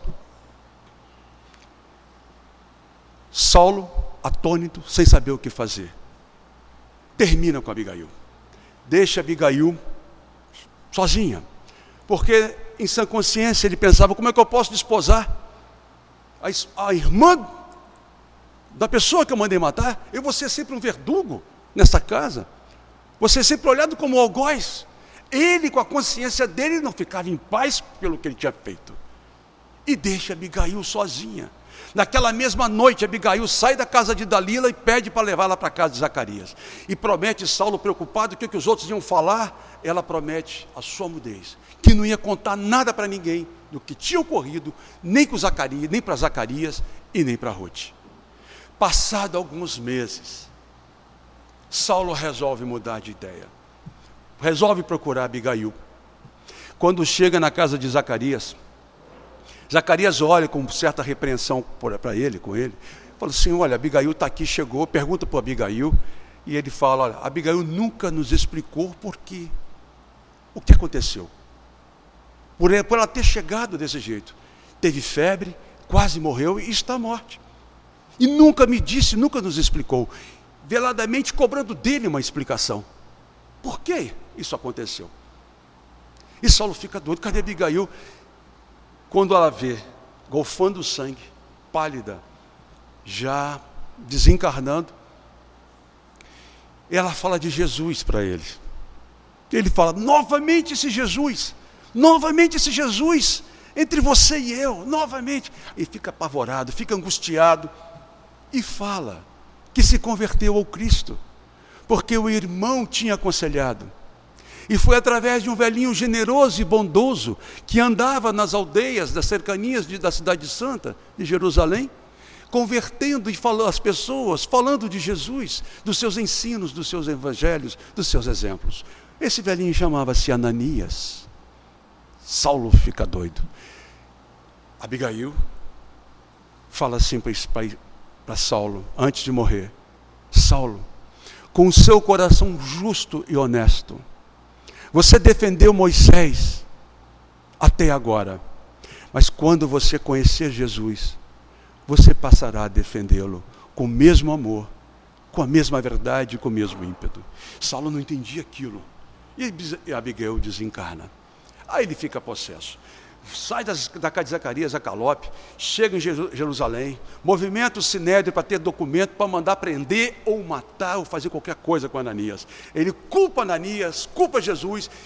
Saulo, atônito, sem saber o que fazer, termina com Abigail, deixa Abigail sozinha, porque em sã consciência ele pensava: como é que eu posso desposar a, a irmã da pessoa que eu mandei matar? Eu vou ser sempre um verdugo nessa casa, vou ser sempre olhado como um algoz. Ele, com a consciência dele, não ficava em paz pelo que ele tinha feito, e deixa Abigail sozinha. Naquela mesma noite, Abigail sai da casa de Dalila e pede para levá-la para a casa de Zacarias, e promete, Saulo preocupado, o que, que os outros iam falar, ela promete a sua mudez, que não ia contar nada para ninguém do que tinha ocorrido, nem com Zacarias, nem para Zacarias e nem para Ruth. Passado alguns meses, Saulo resolve mudar de ideia, resolve procurar Abigail. Quando chega na casa de Zacarias, Zacarias olha com certa repreensão para ele, com ele, fala assim: olha, Abigail está aqui, chegou, pergunta para Abigail, e ele fala: olha, Abigail nunca nos explicou por quê, o que aconteceu, por ela, por ela ter chegado desse jeito, teve febre, quase morreu e está morta, e nunca me disse, nunca nos explicou, veladamente cobrando dele uma explicação, por que isso aconteceu? E Saulo fica doido, cadê Abigail? Quando ela vê, golfando o sangue, pálida, já desencarnando, ela fala de Jesus para ele. Ele fala: novamente esse Jesus, novamente esse Jesus, entre você e eu, novamente. E fica apavorado, fica angustiado, e fala que se converteu ao Cristo, porque o irmão tinha aconselhado. E foi através de um velhinho generoso e bondoso, que andava nas aldeias, das cercanias de, da cidade santa, de Jerusalém, convertendo e falando as pessoas, falando de Jesus, dos seus ensinos, dos seus evangelhos, dos seus exemplos. Esse velhinho chamava-se Ananias. Saulo fica doido. Abigail fala assim para Saulo, antes de morrer: Saulo, com o seu coração justo e honesto, você defendeu Moisés até agora, mas quando você conhecer Jesus, você passará a defendê-lo com o mesmo amor, com a mesma verdade, com o mesmo ímpeto. Saulo não entendia aquilo, e Abigail desencarna. Aí ele fica possesso, sai das, da casa de Zacarias a galope, chega em Jerusalém, movimenta o Sinédrio para ter documento para mandar prender ou matar ou fazer qualquer coisa com Ananias. Ele culpa Ananias, culpa Jesus, e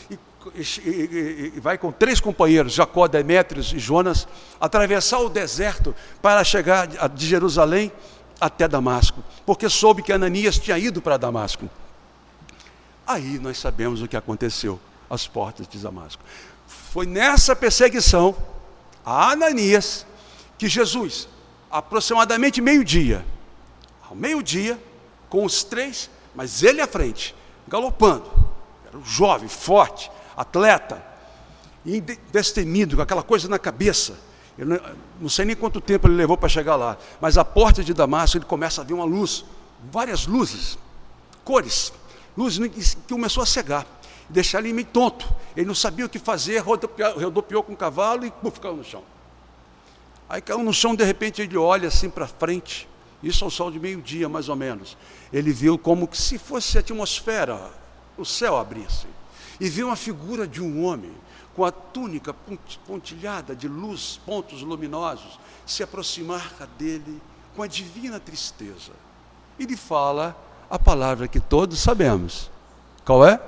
e, e, e vai com três companheiros, Jacó, Demétrios e Jonas, atravessar o deserto para chegar de Jerusalém até Damasco, porque soube que Ananias tinha ido para Damasco. Aí nós sabemos o que aconteceu às portas de Damasco. Foi nessa perseguição a Ananias que Jesus, aproximadamente meio-dia, ao meio-dia, com os três, mas ele à frente, galopando, era um jovem, forte, atleta, e destemido, com aquela coisa na cabeça. Eu não, não sei nem quanto tempo ele levou para chegar lá, mas à porta de Damasco ele começa a ver uma luz, várias luzes, cores, luzes que começou a cegar, deixar ele meio tonto. Ele não sabia o que fazer, rodopiou, rodopiou com o cavalo e puf, caiu no chão. Aí caiu no chão, de repente ele olha assim para frente, isso ao sol de meio-dia mais ou menos. Ele viu como que se fosse a atmosfera, o céu abrisse, e viu uma figura de um homem com a túnica pontilhada de luz, pontos luminosos, se aproximar dele com a divina tristeza. E lhe fala a palavra que todos sabemos. Qual é?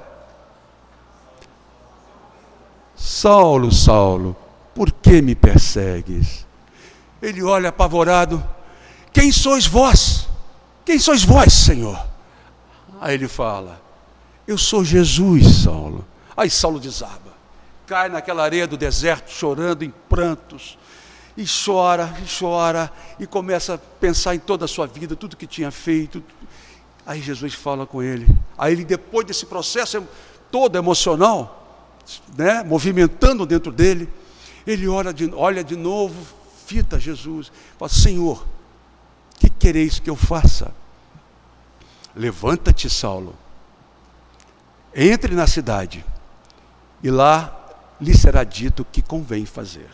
Saulo, Saulo, por que me persegues? Ele olha apavorado. Quem sois vós? Quem sois vós, Senhor? Aí ele fala, eu sou Jesus, Saulo. Aí Saulo desaba, cai naquela areia do deserto, chorando em prantos, e chora, e chora, e começa a pensar em toda a sua vida, tudo que tinha feito. Aí Jesus fala com ele. Aí ele, depois desse processo todo emocional, né, movimentando dentro dele, ele olha de, olha de novo, fita Jesus, fala, Senhor, o que quereis que eu faça? Levanta-te, Saulo, entre na cidade, e lá lhe será dito o que convém fazer.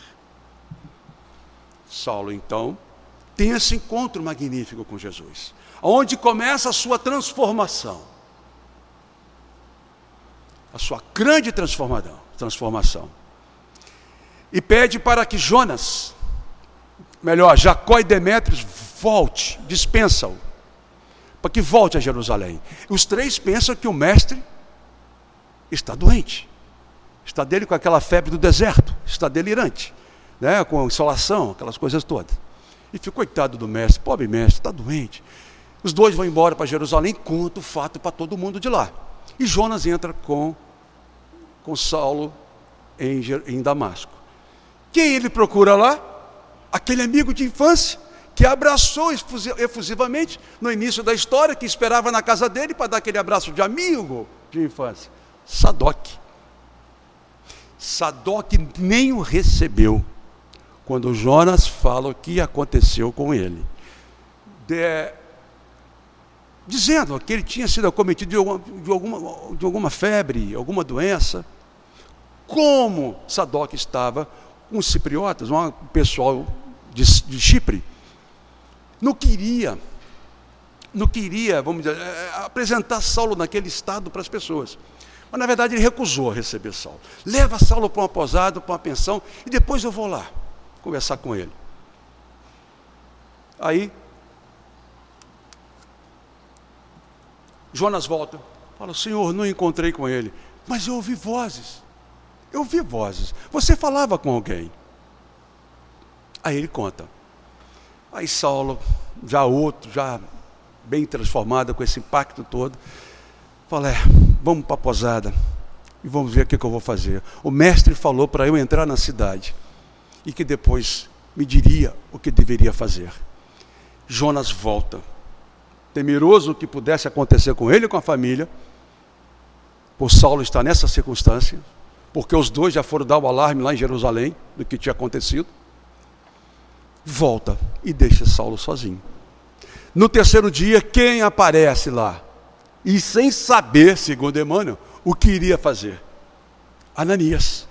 Saulo, então, tem esse encontro magnífico com Jesus, onde começa a sua transformação, a sua grande transformação, transformação. E pede para que Jonas, melhor, Jacó e Demétrios, volte, dispensa-o, para que volte a Jerusalém. Os três pensam que o mestre está doente, está dele com aquela febre do deserto, está delirante, né, com insolação, aquelas coisas todas. E fica coitado do mestre, pobre mestre, está doente. Os dois vão embora para Jerusalém, conta o fato para todo mundo de lá. E Jonas entra com, com Saulo em, em Damasco. Quem ele procura lá? Aquele amigo de infância, que abraçou efusivamente no início da história, que esperava na casa dele para dar aquele abraço de amigo de infância. Sadoc. Sadoc nem o recebeu quando Jonas fala o que aconteceu com ele, de, dizendo que ele tinha sido acometido de alguma, de, alguma, de alguma febre, alguma doença. Como Sadoc estava com os cipriotas, um pessoal de, de Chipre, não queria, não queria, vamos dizer, apresentar Saulo naquele estado para as pessoas. Mas, na verdade, ele recusou receber Saulo. Leva Saulo para uma posada, para uma pensão, e depois eu vou lá conversar com ele. Aí, Jonas volta, fala, Senhor, não encontrei com ele, mas eu ouvi vozes, eu ouvi vozes, você falava com alguém. Aí ele conta. Aí Saulo, já outro, já bem transformado com esse impacto todo, fala, é, vamos para a posada e vamos ver o que, que eu vou fazer. O mestre falou para eu entrar na cidade e que depois me diria o que deveria fazer. Jonas volta, temeroso que pudesse acontecer com ele e com a família, por Saulo estar nessa circunstância, porque os dois já foram dar o alarme lá em Jerusalém do que tinha acontecido. Volta e deixa Saulo sozinho. No terceiro dia, quem aparece lá? E sem saber, segundo Emmanuel, o que iria fazer? Ananias.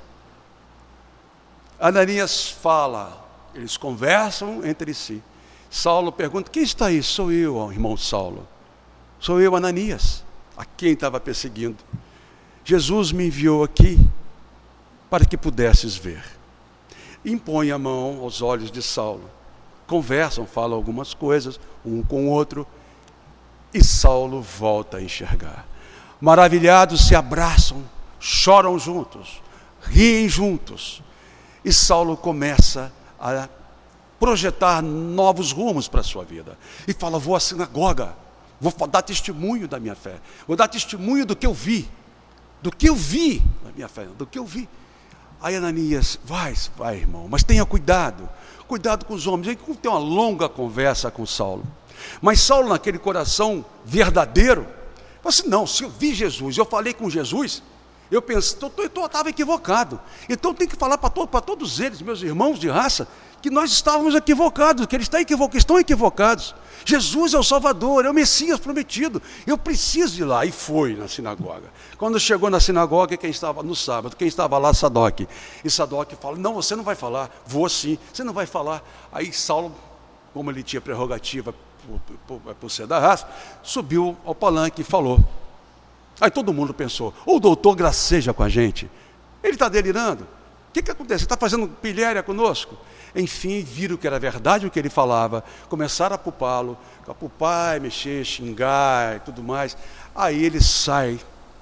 Ananias fala, eles conversam entre si. Saulo pergunta, quem está aí? Sou eu, irmão Saulo. Sou eu, Ananias, a quem estava perseguindo. Jesus me enviou aqui para que pudesses ver. Impõe a mão aos olhos de Saulo. Conversam, falam algumas coisas, um com o outro, e Saulo volta a enxergar. Maravilhados, se abraçam, choram juntos, riem juntos. E Saulo começa a projetar novos rumos para a sua vida. E fala, vou à sinagoga, vou dar testemunho da minha fé, vou dar testemunho do que eu vi, do que eu vi na minha fé, do que eu vi. Aí Ananias, vai, vai irmão, mas tenha cuidado, cuidado com os homens. Ele tem uma longa conversa com Saulo. Mas Saulo, naquele coração verdadeiro, falou assim, não, se eu vi Jesus, eu falei com Jesus, eu pensei, eu estava equivocado. Então tem que falar para to, para todos eles, meus irmãos de raça, que nós estávamos equivocados, que eles estão equivocados, estão equivocados. Jesus é o Salvador, é o Messias prometido. Eu preciso ir lá. E foi na sinagoga. Quando chegou na sinagoga, quem estava no sábado, quem estava lá? Sadoc. E Sadoc fala, não, você não vai falar. Vou sim, você não vai falar. Aí Saulo, como ele tinha prerrogativa por, por, por ser da raça, subiu ao palanque e falou. Aí todo mundo pensou, o doutor graceja com a gente. Ele está delirando. O que, que acontece? Ele está fazendo pilhéria conosco? Enfim, viram que era verdade o que ele falava, começaram a pupá-lo, apupar, mexer, xingar e tudo mais. Aí ele sai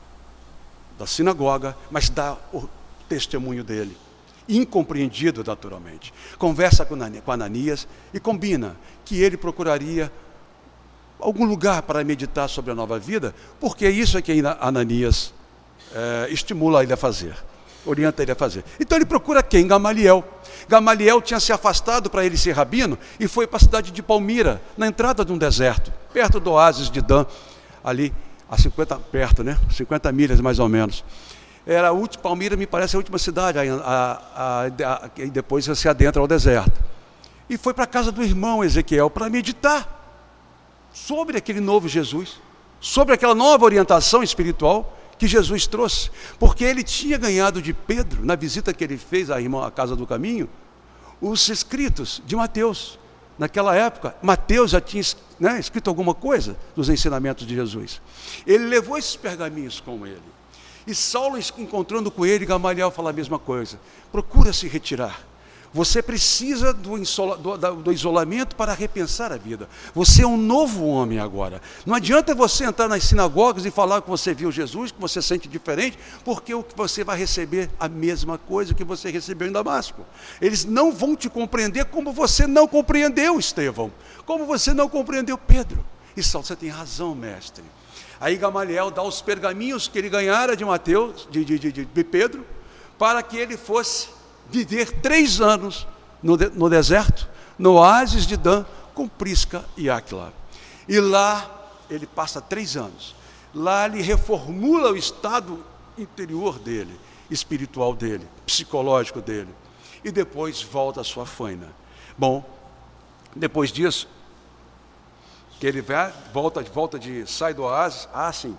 da sinagoga, mas dá o testemunho dele, incompreendido naturalmente. Conversa com Ananias e combina que ele procuraria algum lugar para meditar sobre a nova vida, porque isso é que Ananias é, estimula ele a fazer. Orienta ele a fazer. Então ele procura quem? Gamaliel. Gamaliel tinha se afastado para ele ser rabino e foi para a cidade de Palmira, na entrada de um deserto, perto do oásis de Dan, ali a cinquenta, perto, né? cinquenta milhas mais ou menos. Era a última, Palmira me parece a última cidade, a, a, a, a, e depois você adentra ao deserto. E foi para a casa do irmão Ezequiel para meditar sobre aquele novo Jesus, sobre aquela nova orientação espiritual que Jesus trouxe, porque ele tinha ganhado de Pedro, na visita que ele fez à irmã, à casa do caminho, os escritos de Mateus. Naquela época, Mateus já tinha, né, escrito alguma coisa dos ensinamentos de Jesus. Ele levou esses pergaminhos com ele. E Saulo, encontrando com ele, Gamaliel fala a mesma coisa. Procura se retirar. Você precisa do, insola, do, do isolamento para repensar a vida. Você é um novo homem agora. Não adianta você entrar nas sinagogas e falar que você viu Jesus, que você sente diferente, porque o que você vai receber a mesma coisa que você recebeu em Damasco. Eles não vão te compreender como você não compreendeu Estevão, como você não compreendeu Pedro. E Saulo, você tem razão, mestre. Aí Gamaliel dá os pergaminhos que ele ganhara de Mateus, de, de, de, de Pedro, para que ele fosse viver três anos no, de, no deserto, no oásis de Dan, com Prisca e Áquila. E lá ele passa três anos. Lá ele reformula o estado interior dele, espiritual dele, psicológico dele. E depois volta à sua faina. Bom, depois disso, que ele vai, volta, volta de, sai do oásis, ah sim,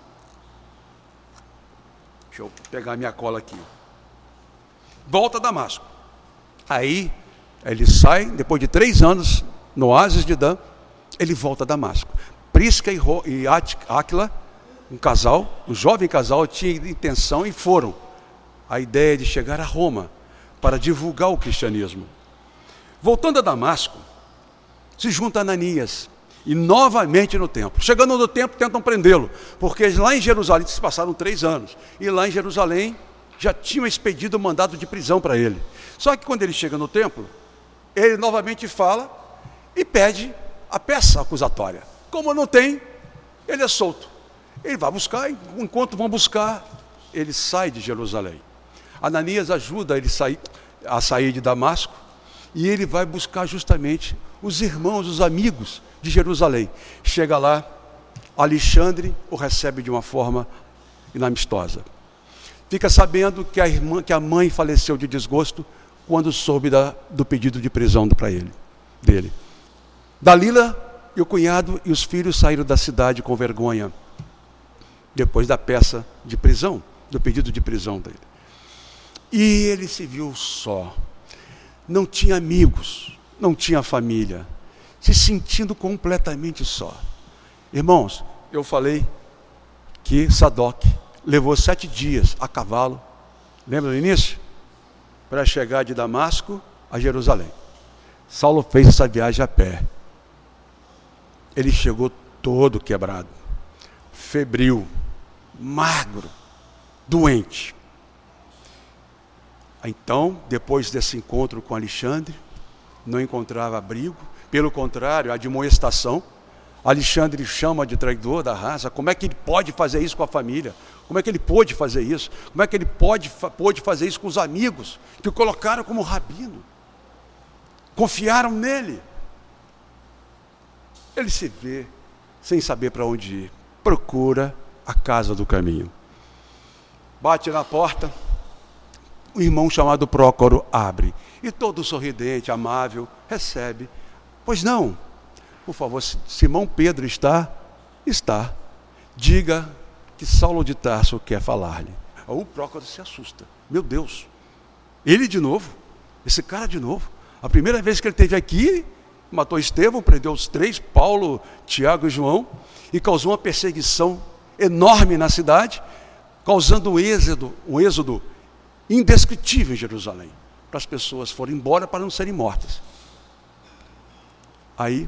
deixa eu pegar minha cola aqui. Volta a Damasco. Aí ele sai, depois de três anos no oásis de Dan, ele volta a Damasco. Prisca e Áquila, um casal, um jovem casal, tinha intenção e foram. A ideia de chegar a Roma para divulgar o cristianismo. Voltando a Damasco, se junta Ananias e novamente no templo. Chegando no templo, tentam prendê-lo, porque lá em Jerusalém se passaram três anos e lá em Jerusalém já tinham expedido o mandado de prisão para ele. Só que quando ele chega no templo, ele novamente fala e pede a peça acusatória. Como não tem, ele é solto. Ele vai buscar, enquanto vão buscar, ele sai de Jerusalém. Ananias ajuda ele sair, a sair de Damasco, e ele vai buscar justamente os irmãos, os amigos de Jerusalém. Chega lá, Alexandre o recebe de uma forma inamistosa. Fica sabendo que a, irmã, que a mãe faleceu de desgosto quando soube da, do pedido de prisão para ele, dele. Dalila e o cunhado e os filhos saíram da cidade com vergonha, depois da peça de prisão, do pedido de prisão dele. E ele se viu só, não tinha amigos, não tinha família, se sentindo completamente só. Irmãos, eu falei que Sadoc levou sete dias a cavalo, lembra no início? Para chegar de Damasco a Jerusalém. Saulo fez essa viagem a pé. Ele chegou todo quebrado, febril, magro, doente. Então, depois desse encontro com Alexandre, não encontrava abrigo, pelo contrário, a admoestação. Alexandre chama de traidor da raça. Como é que ele pode fazer isso com a família? Como é que ele pôde fazer isso? Como é que ele pode, pôde fazer isso com os amigos que o colocaram como rabino? Confiaram nele. Ele se vê sem saber para onde ir. Procura a casa do caminho. Bate na porta. Um irmão chamado Prócoro abre. E todo sorridente, amável, recebe. Pois não. Por favor, Simão Pedro está? Está. Diga que Saulo de Tarso quer falar-lhe. O Prócoro se assusta. Meu Deus. Ele de novo? Esse cara de novo? A primeira vez que ele esteve aqui, matou Estevão, prendeu os três, Paulo, Tiago e João, e causou uma perseguição enorme na cidade, causando um êxodo, um êxodo indescritível em Jerusalém, para as pessoas forem embora para não serem mortas. Aí,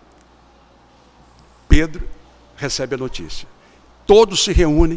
Pedro recebe a notícia. Todos se reúnem,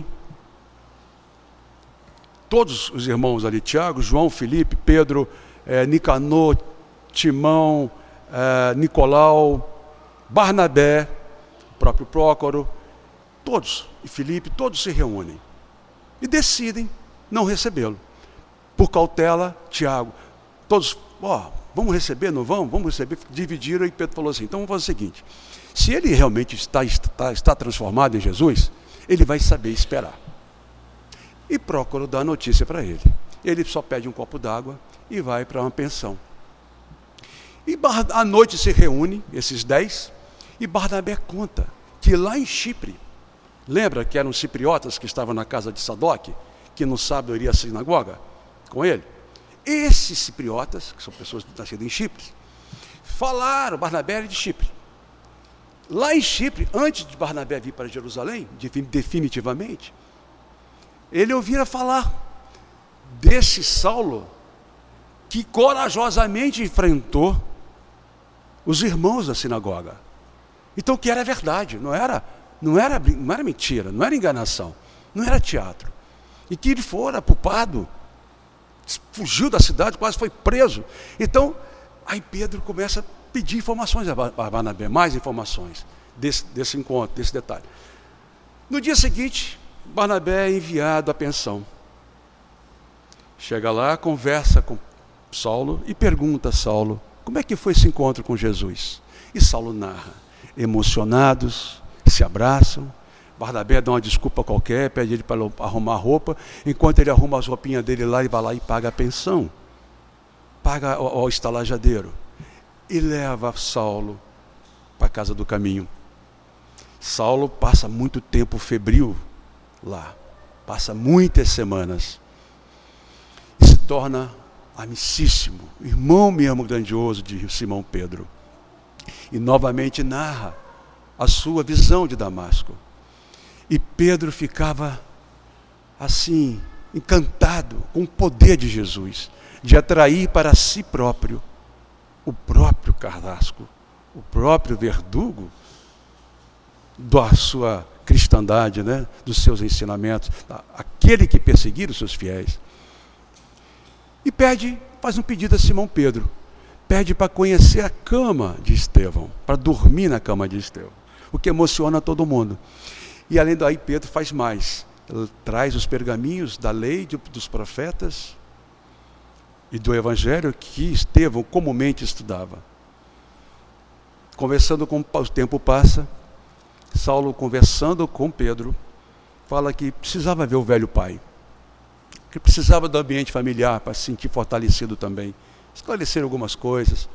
todos os irmãos ali, Tiago, João, Filipe, Pedro, eh, Nicanor, Timão, eh, Nicolau, Barnabé, o próprio Prócoro, todos, e Filipe, todos se reúnem e decidem não recebê-lo. Por cautela, Tiago, todos, ó, vamos receber, não vamos? Vamos receber, dividiram, e Pedro falou assim, então vamos fazer o seguinte, se ele realmente está, está, está transformado em Jesus, ele vai saber esperar. E Prócoro dá a notícia para ele. Ele só pede um copo d'água e vai para uma pensão. E à noite se reúnem, esses dez, e Barnabé conta que lá em Chipre, lembra que eram cipriotas que estavam na casa de Sadoc, que no sábado iria à sinagoga com ele? Esses cipriotas, que são pessoas nascidas em Chipre, falaram, Barnabé era de Chipre. Lá em Chipre, antes de Barnabé vir para Jerusalém, definitivamente, ele ouvira falar desse Saulo que corajosamente enfrentou os irmãos da sinagoga. Então, que era verdade, não era, não era, não era mentira, não era enganação, não era teatro. E que ele fora culpado, fugiu da cidade, quase foi preso. Então, aí Pedro começa a pedir informações a Barnabé, mais informações desse, desse encontro, desse detalhe. No dia seguinte, Barnabé é enviado à pensão. Chega lá, conversa com Saulo e pergunta a Saulo, como é que foi esse encontro com Jesus? E Saulo narra, emocionados, se abraçam, Barnabé dá uma desculpa qualquer, pede ele para arrumar roupa, enquanto ele arruma as roupinhas dele lá, ele vai lá e paga a pensão, paga ao, ao estalajadeiro, e leva Saulo para a casa do caminho. Saulo passa muito tempo febril lá, passa muitas semanas, e se torna amicíssimo, irmão mesmo grandioso de Simão Pedro, e novamente narra a sua visão de Damasco. E Pedro ficava assim, encantado com o poder de Jesus, de atrair para si próprio o próprio carrasco, o próprio verdugo da sua cristandade, né? Dos seus ensinamentos, aquele que perseguira os seus fiéis. E pede, faz um pedido a Simão Pedro, pede para conhecer a cama de Estevão, para dormir na cama de Estevão, o que emociona todo mundo. E além daí, Pedro faz mais, ele traz os pergaminhos da lei de, dos profetas e do evangelho que Estevão comumente estudava. Conversando com o tempo passa, Saulo conversando com Pedro, fala que precisava ver o velho pai, que precisava do ambiente familiar para se sentir fortalecido também, esclarecer algumas coisas.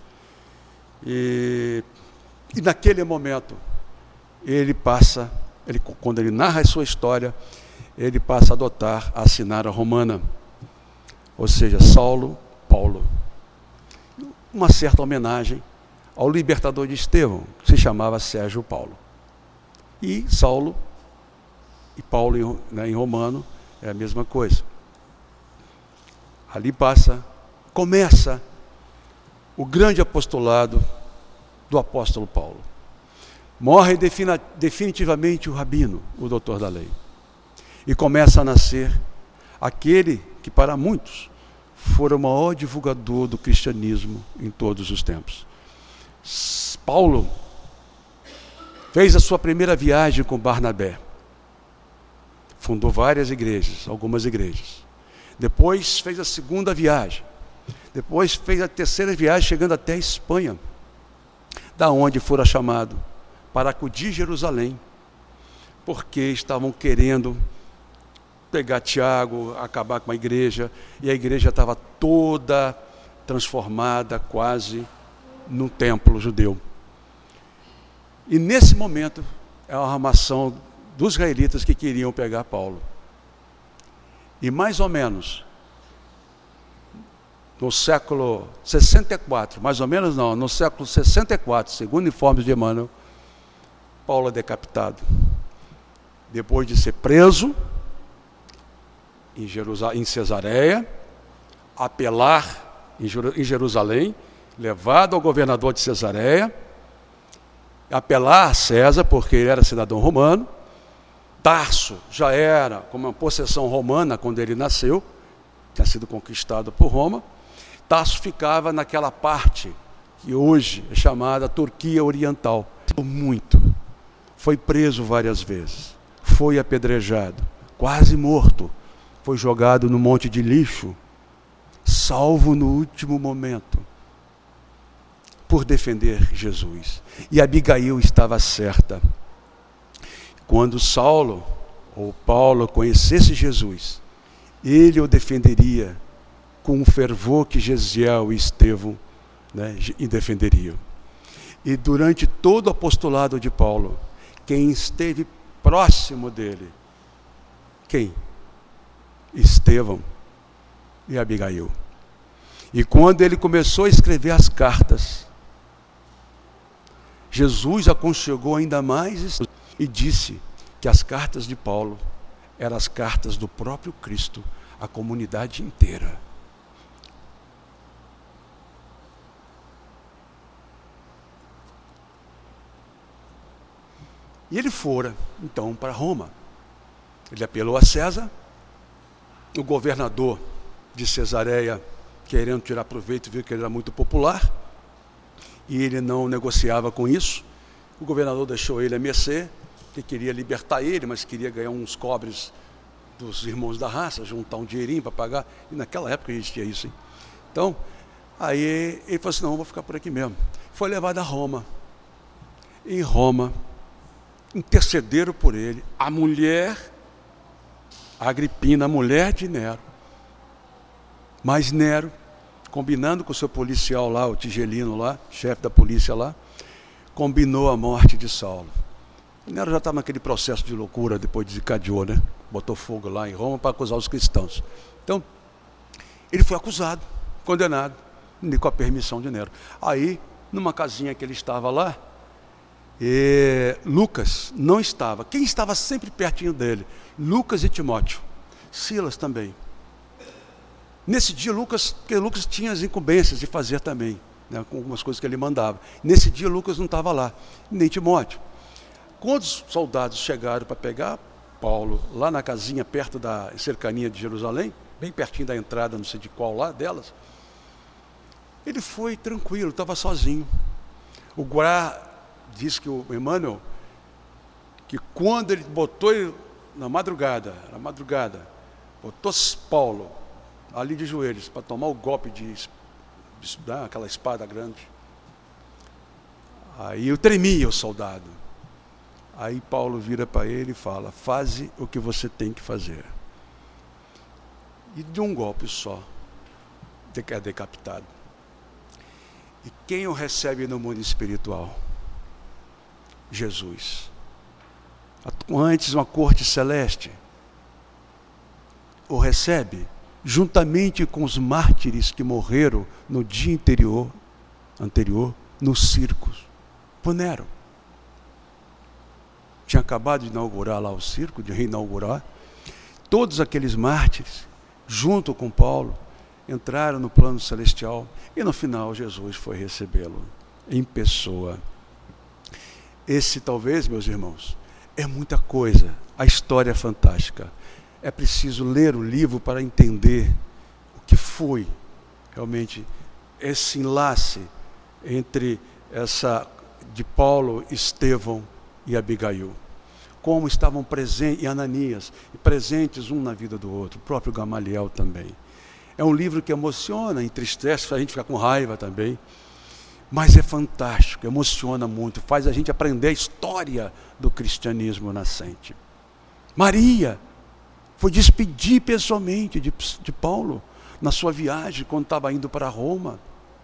E, e naquele momento, ele passa, ele, quando ele narra a sua história, ele passa a adotar, a assinar a romana, ou seja, Saulo, Paulo. Uma certa homenagem ao libertador de Estevão, que se chamava Sérgio Paulo. E Saulo e Paulo em, né, em romano é a mesma coisa. Ali passa, começa o grande apostolado do apóstolo Paulo. Morre defina, definitivamente o rabino, o doutor da lei. E começa a nascer aquele que para muitos fora o maior divulgador do cristianismo em todos os tempos. Paulo fez a sua primeira viagem com Barnabé. Fundou várias igrejas, algumas igrejas. Depois fez a segunda viagem. Depois fez a terceira viagem, chegando até a Espanha, da onde fora chamado para acudir Jerusalém, porque estavam querendo pegar Tiago, acabar com a igreja, e a igreja estava toda transformada quase num templo judeu. E nesse momento é a armação dos israelitas que queriam pegar Paulo. E mais ou menos no século sessenta e quatro, mais ou menos não, no século sessenta e quatro, segundo informes de Emmanuel, Paulo é decapitado. Depois de ser preso em, Jerusalém, em Cesareia, apelar em Jerusalém, levado ao governador de Cesareia, apelar a César, porque ele era cidadão romano. Tarso já era como uma possessão romana quando ele nasceu, tinha sido conquistado por Roma. Tarso ficava naquela parte que hoje é chamada Turquia Oriental. Muito. Foi preso várias vezes, foi apedrejado, quase morto, foi jogado no monte de lixo, salvo no último momento, por defender Jesus. E Abigail estava certa. Quando Saulo ou Paulo conhecesse Jesus, ele o defenderia com o fervor que Gesiel e Estevão, né, defenderiam. E durante todo o apostolado de Paulo, quem esteve próximo dele? Quem? Estevão e Abigail. E quando ele começou a escrever as cartas, Jesus aconchegou ainda mais e disse que as cartas de Paulo eram as cartas do próprio Cristo, à comunidade inteira. E ele fora, então, para Roma. Ele apelou a César. O governador de Cesareia, querendo tirar proveito, viu que ele era muito popular, e ele não negociava com isso. O governador deixou ele a mercê, que queria libertar ele, mas queria ganhar uns cobres dos irmãos da raça, juntar um dinheirinho para pagar, e naquela época existia isso, hein? Então, aí ele falou assim, não, vou ficar por aqui mesmo. Foi levado a Roma. Em Roma, intercederam por ele a mulher, a Agripina, a mulher de Nero. Mas Nero, combinando com o seu policial lá, o Tigelino lá, chefe da polícia lá, combinou a morte de Saulo. Nero já estava naquele processo de loucura, depois desencadeou, né? Botou fogo lá em Roma para acusar os cristãos. Então, ele foi acusado, condenado, com a permissão de Nero. Aí, numa casinha que ele estava lá, e Lucas não estava. Quem estava sempre pertinho dele? Lucas e Timóteo. Silas também. Nesse dia, Lucas, porque Lucas tinha as incumbências de fazer também, né, com algumas coisas que ele mandava. Nesse dia, Lucas não estava lá, nem Timóteo. Quando os soldados chegaram para pegar Paulo, lá na casinha, perto da cercania de Jerusalém, bem pertinho da entrada, não sei de qual lá delas, ele foi tranquilo, estava sozinho. O guarda diz que o Emmanuel, que quando ele botou ele na madrugada, na madrugada, botou Paulo ali de joelhos para tomar o golpe de, de dar aquela espada grande, aí eu tremia o soldado. Aí Paulo vira para ele e fala, faze o que você tem que fazer. E de um golpe só, é decapitado. E quem o recebe no mundo espiritual? Jesus. Antes uma corte celeste o recebe juntamente com os mártires que morreram no dia anterior, anterior nos circos. Por Nero. Tinha acabado de inaugurar lá o circo, de reinaugurar. Todos aqueles mártires, junto com Paulo, entraram no plano celestial e no final Jesus foi recebê-lo em pessoa. Esse talvez, meus irmãos, é muita coisa. A história é fantástica. É preciso ler o livro para entender o que foi realmente esse enlace entre essa de Paulo, Estevão e Abigail. Como estavam presentes, e Ananias, e presentes um na vida do outro, o próprio Gamaliel também. É um livro que emociona, entristece, faz a gente ficar com raiva também, mas é fantástico, emociona muito, faz a gente aprender a história do cristianismo nascente. Maria foi despedir pessoalmente de, de Paulo na sua viagem, quando estava indo para Roma.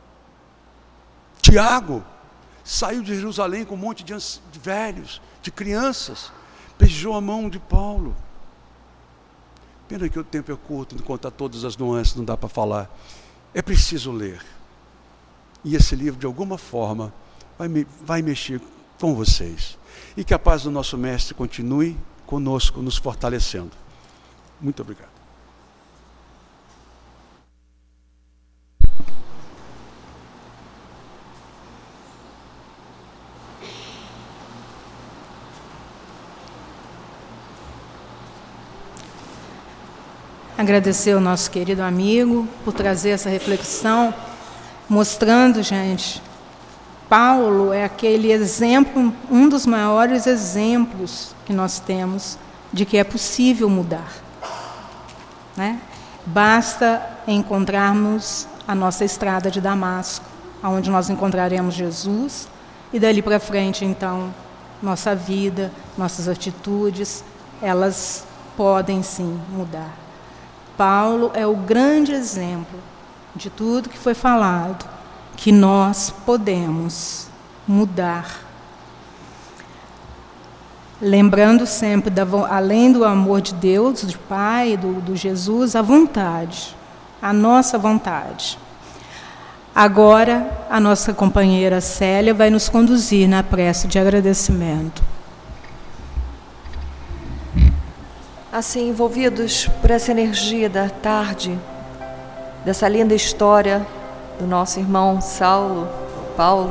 Tiago saiu de Jerusalém com um monte de, de velhos, de crianças, beijou a mão de Paulo. Pena que o tempo é curto, não conta todas as nuances, não dá para falar. É preciso ler. E esse livro, de alguma forma, vai, me, vai mexer com vocês. E que a paz do nosso Mestre continue conosco, nos fortalecendo. Muito obrigado. Agradecer ao nosso querido amigo por trazer essa reflexão, mostrando, gente, Paulo é aquele exemplo, um dos maiores exemplos que nós temos de que é possível mudar, né? Basta encontrarmos a nossa estrada de Damasco, onde nós encontraremos Jesus, e dali para frente, então, nossa vida, nossas atitudes, elas podem sim mudar. Paulo é o grande exemplo de tudo que foi falado, que nós podemos mudar. Lembrando sempre, da, além do amor de Deus, do Pai, do, do Jesus, a vontade, a nossa vontade. Agora, a nossa companheira Célia vai nos conduzir na prece de agradecimento. Assim, envolvidos por essa energia da tarde, dessa linda história do nosso irmão Saulo, Paulo,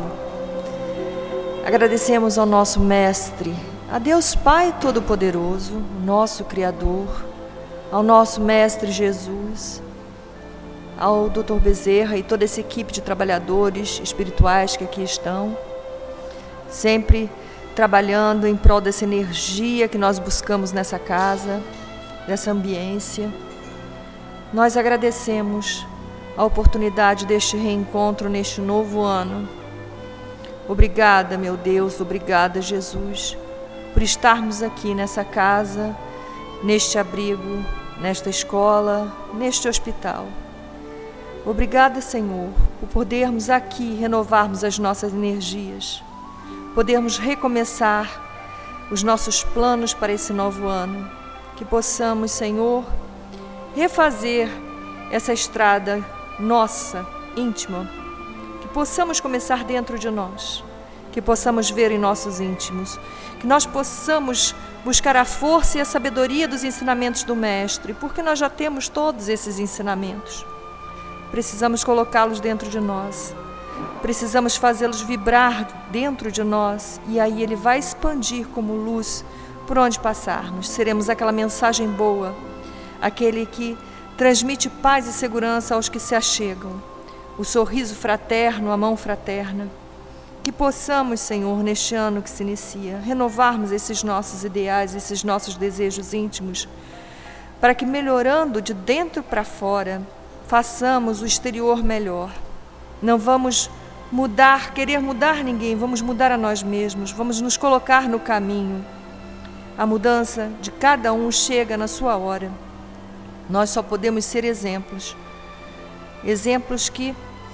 agradecemos ao nosso Mestre, a Deus Pai Todo-Poderoso, nosso Criador, ao nosso Mestre Jesus, ao doutor Bezerra e toda essa equipe de trabalhadores espirituais que aqui estão, sempre trabalhando em prol dessa energia que nós buscamos nessa casa, dessa ambiência. Nós agradecemos a oportunidade deste reencontro neste novo ano. Obrigada, meu Deus, obrigada, Jesus, por estarmos aqui nessa casa, neste abrigo, nesta escola, neste hospital. Obrigada, Senhor, por podermos aqui renovarmos as nossas energias, podermos recomeçar os nossos planos para esse novo ano, que possamos, Senhor, refazer essa estrada nossa, íntima, que possamos começar dentro de nós, que possamos ver em nossos íntimos, que nós possamos buscar a força e a sabedoria dos ensinamentos do Mestre, porque nós já temos todos esses ensinamentos. Precisamos colocá-los dentro de nós, precisamos fazê-los vibrar dentro de nós, e aí ele vai expandir como luz por onde passarmos. Seremos aquela mensagem boa, aquele que transmite paz e segurança aos que se achegam, o sorriso fraterno, a mão fraterna. Que possamos, Senhor, neste ano que se inicia, renovarmos esses nossos ideais, esses nossos desejos íntimos, para que, melhorando de dentro para fora, façamos o exterior melhor. Não vamos mudar, querer mudar ninguém, vamos mudar a nós mesmos, vamos nos colocar no caminho. A mudança de cada um chega na sua hora. Nós só podemos ser exemplos, exemplos que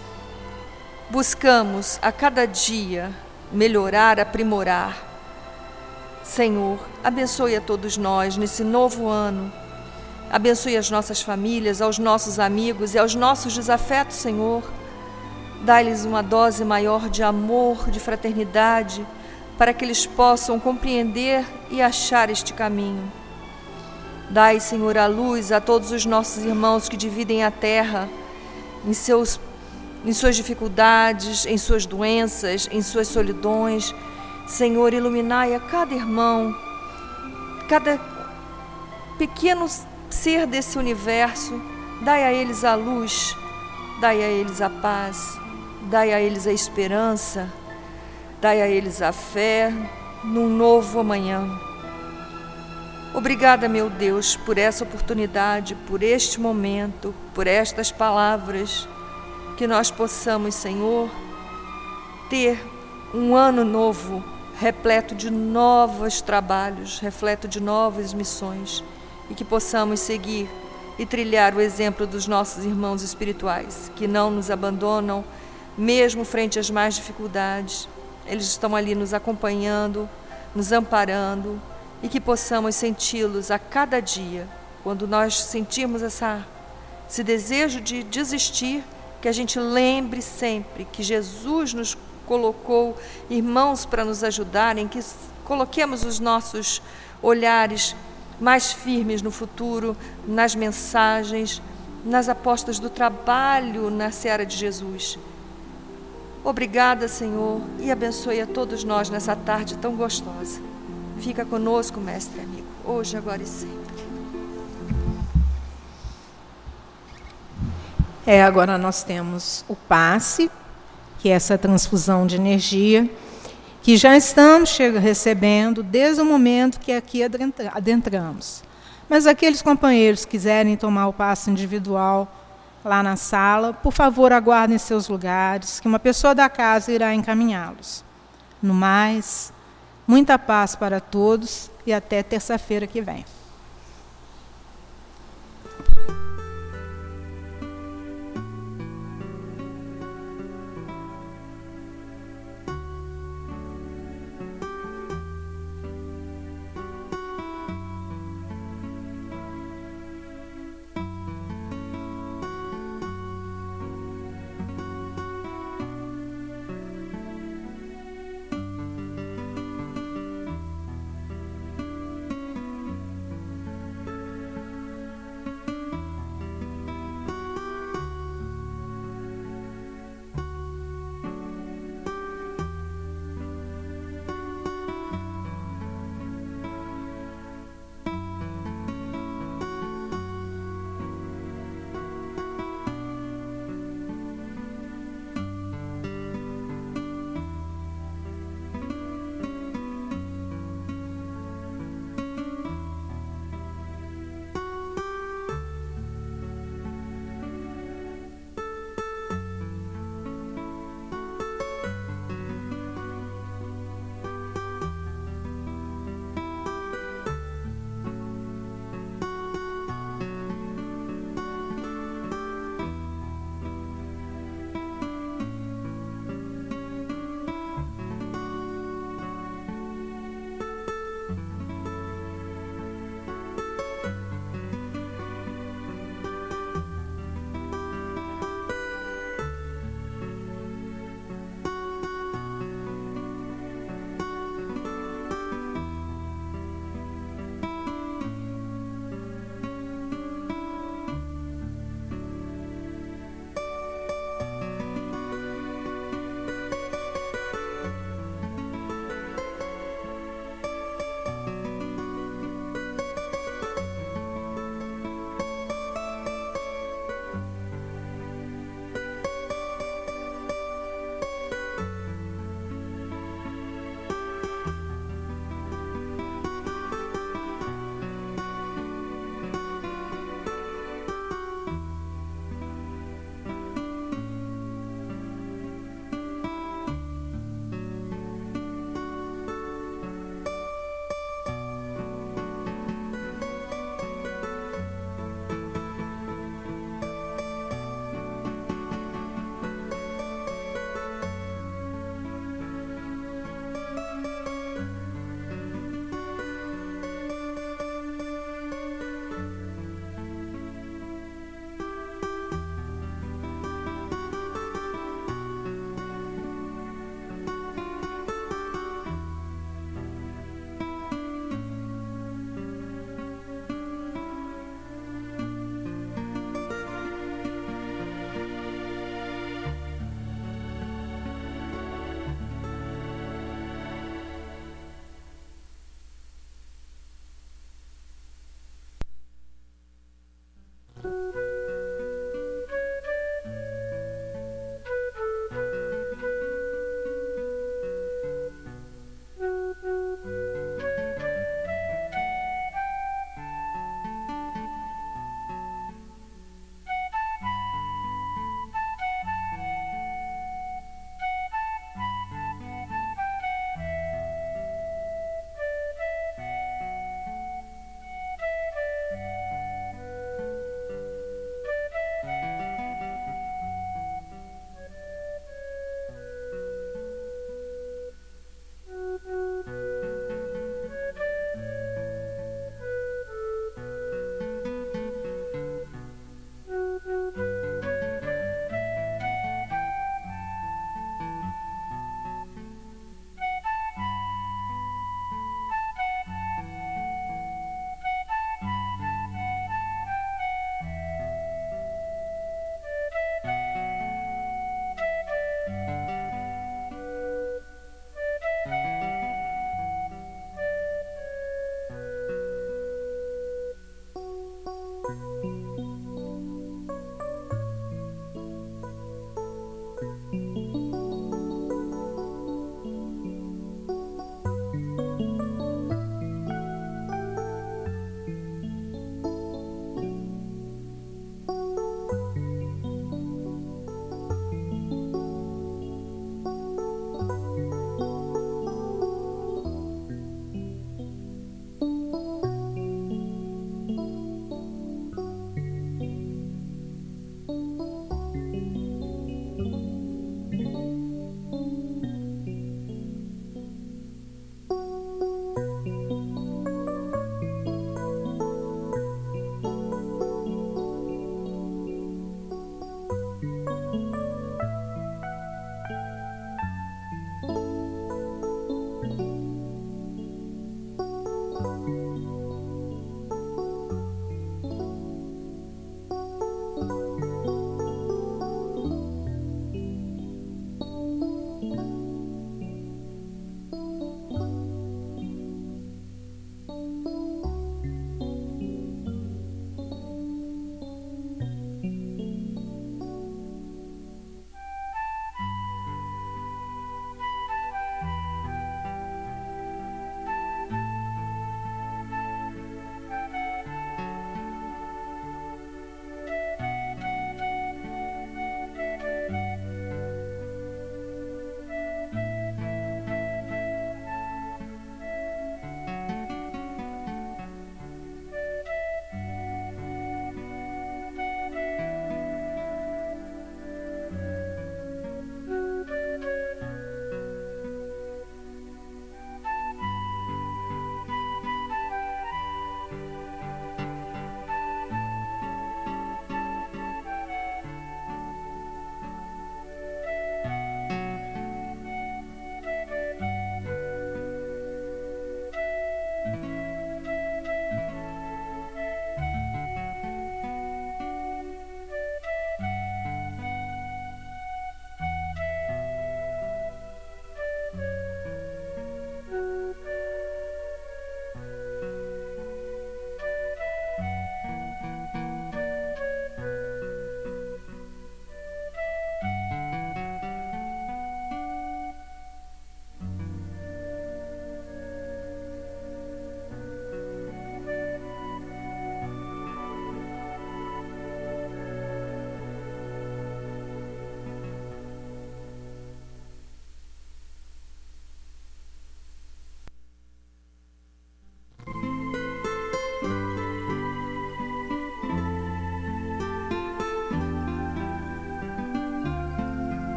buscamos a cada dia melhorar, aprimorar. Senhor, abençoe a todos nós nesse novo ano. Abençoe as nossas famílias, aos nossos amigos e aos nossos desafetos, Senhor. Dá-lhes uma dose maior de amor, de fraternidade, para que eles possam compreender e achar este caminho. Dai, Senhor, a luz a todos os nossos irmãos que dividem a terra em, seus, em suas dificuldades, em suas doenças, em suas solidões. Senhor, iluminai a cada irmão, cada pequeno ser desse universo. Dai a eles a luz Dai a eles a paz, dai a eles a esperança, dai a eles a fé num novo amanhã. Obrigada, meu Deus, por essa oportunidade, por este momento, por estas palavras, que nós possamos, Senhor, ter um ano novo, repleto de novos trabalhos, repleto de novas missões, e que possamos seguir e trilhar o exemplo dos nossos irmãos espirituais, que não nos abandonam, mesmo frente às mais dificuldades. Eles estão ali nos acompanhando, nos amparando, e que possamos senti-los a cada dia. Quando nós sentirmos essa, esse desejo de desistir, que a gente lembre sempre que Jesus nos colocou irmãos para nos ajudarem, que coloquemos os nossos olhares mais firmes no futuro, nas mensagens, nas apostas do trabalho na seara de Jesus. Obrigada, Senhor, e abençoe a todos nós nessa tarde tão gostosa. Fica conosco, mestre amigo, hoje, agora e sempre. É, agora nós temos o passe, que é essa transfusão de energia, que já estamos chega, recebendo desde o momento que aqui adentramos. Mas aqueles companheiros que quiserem tomar o passe individual lá na sala, por favor, aguardem seus lugares, que uma pessoa da casa irá encaminhá-los. No mais, muita paz para todos e até terça-feira que vem.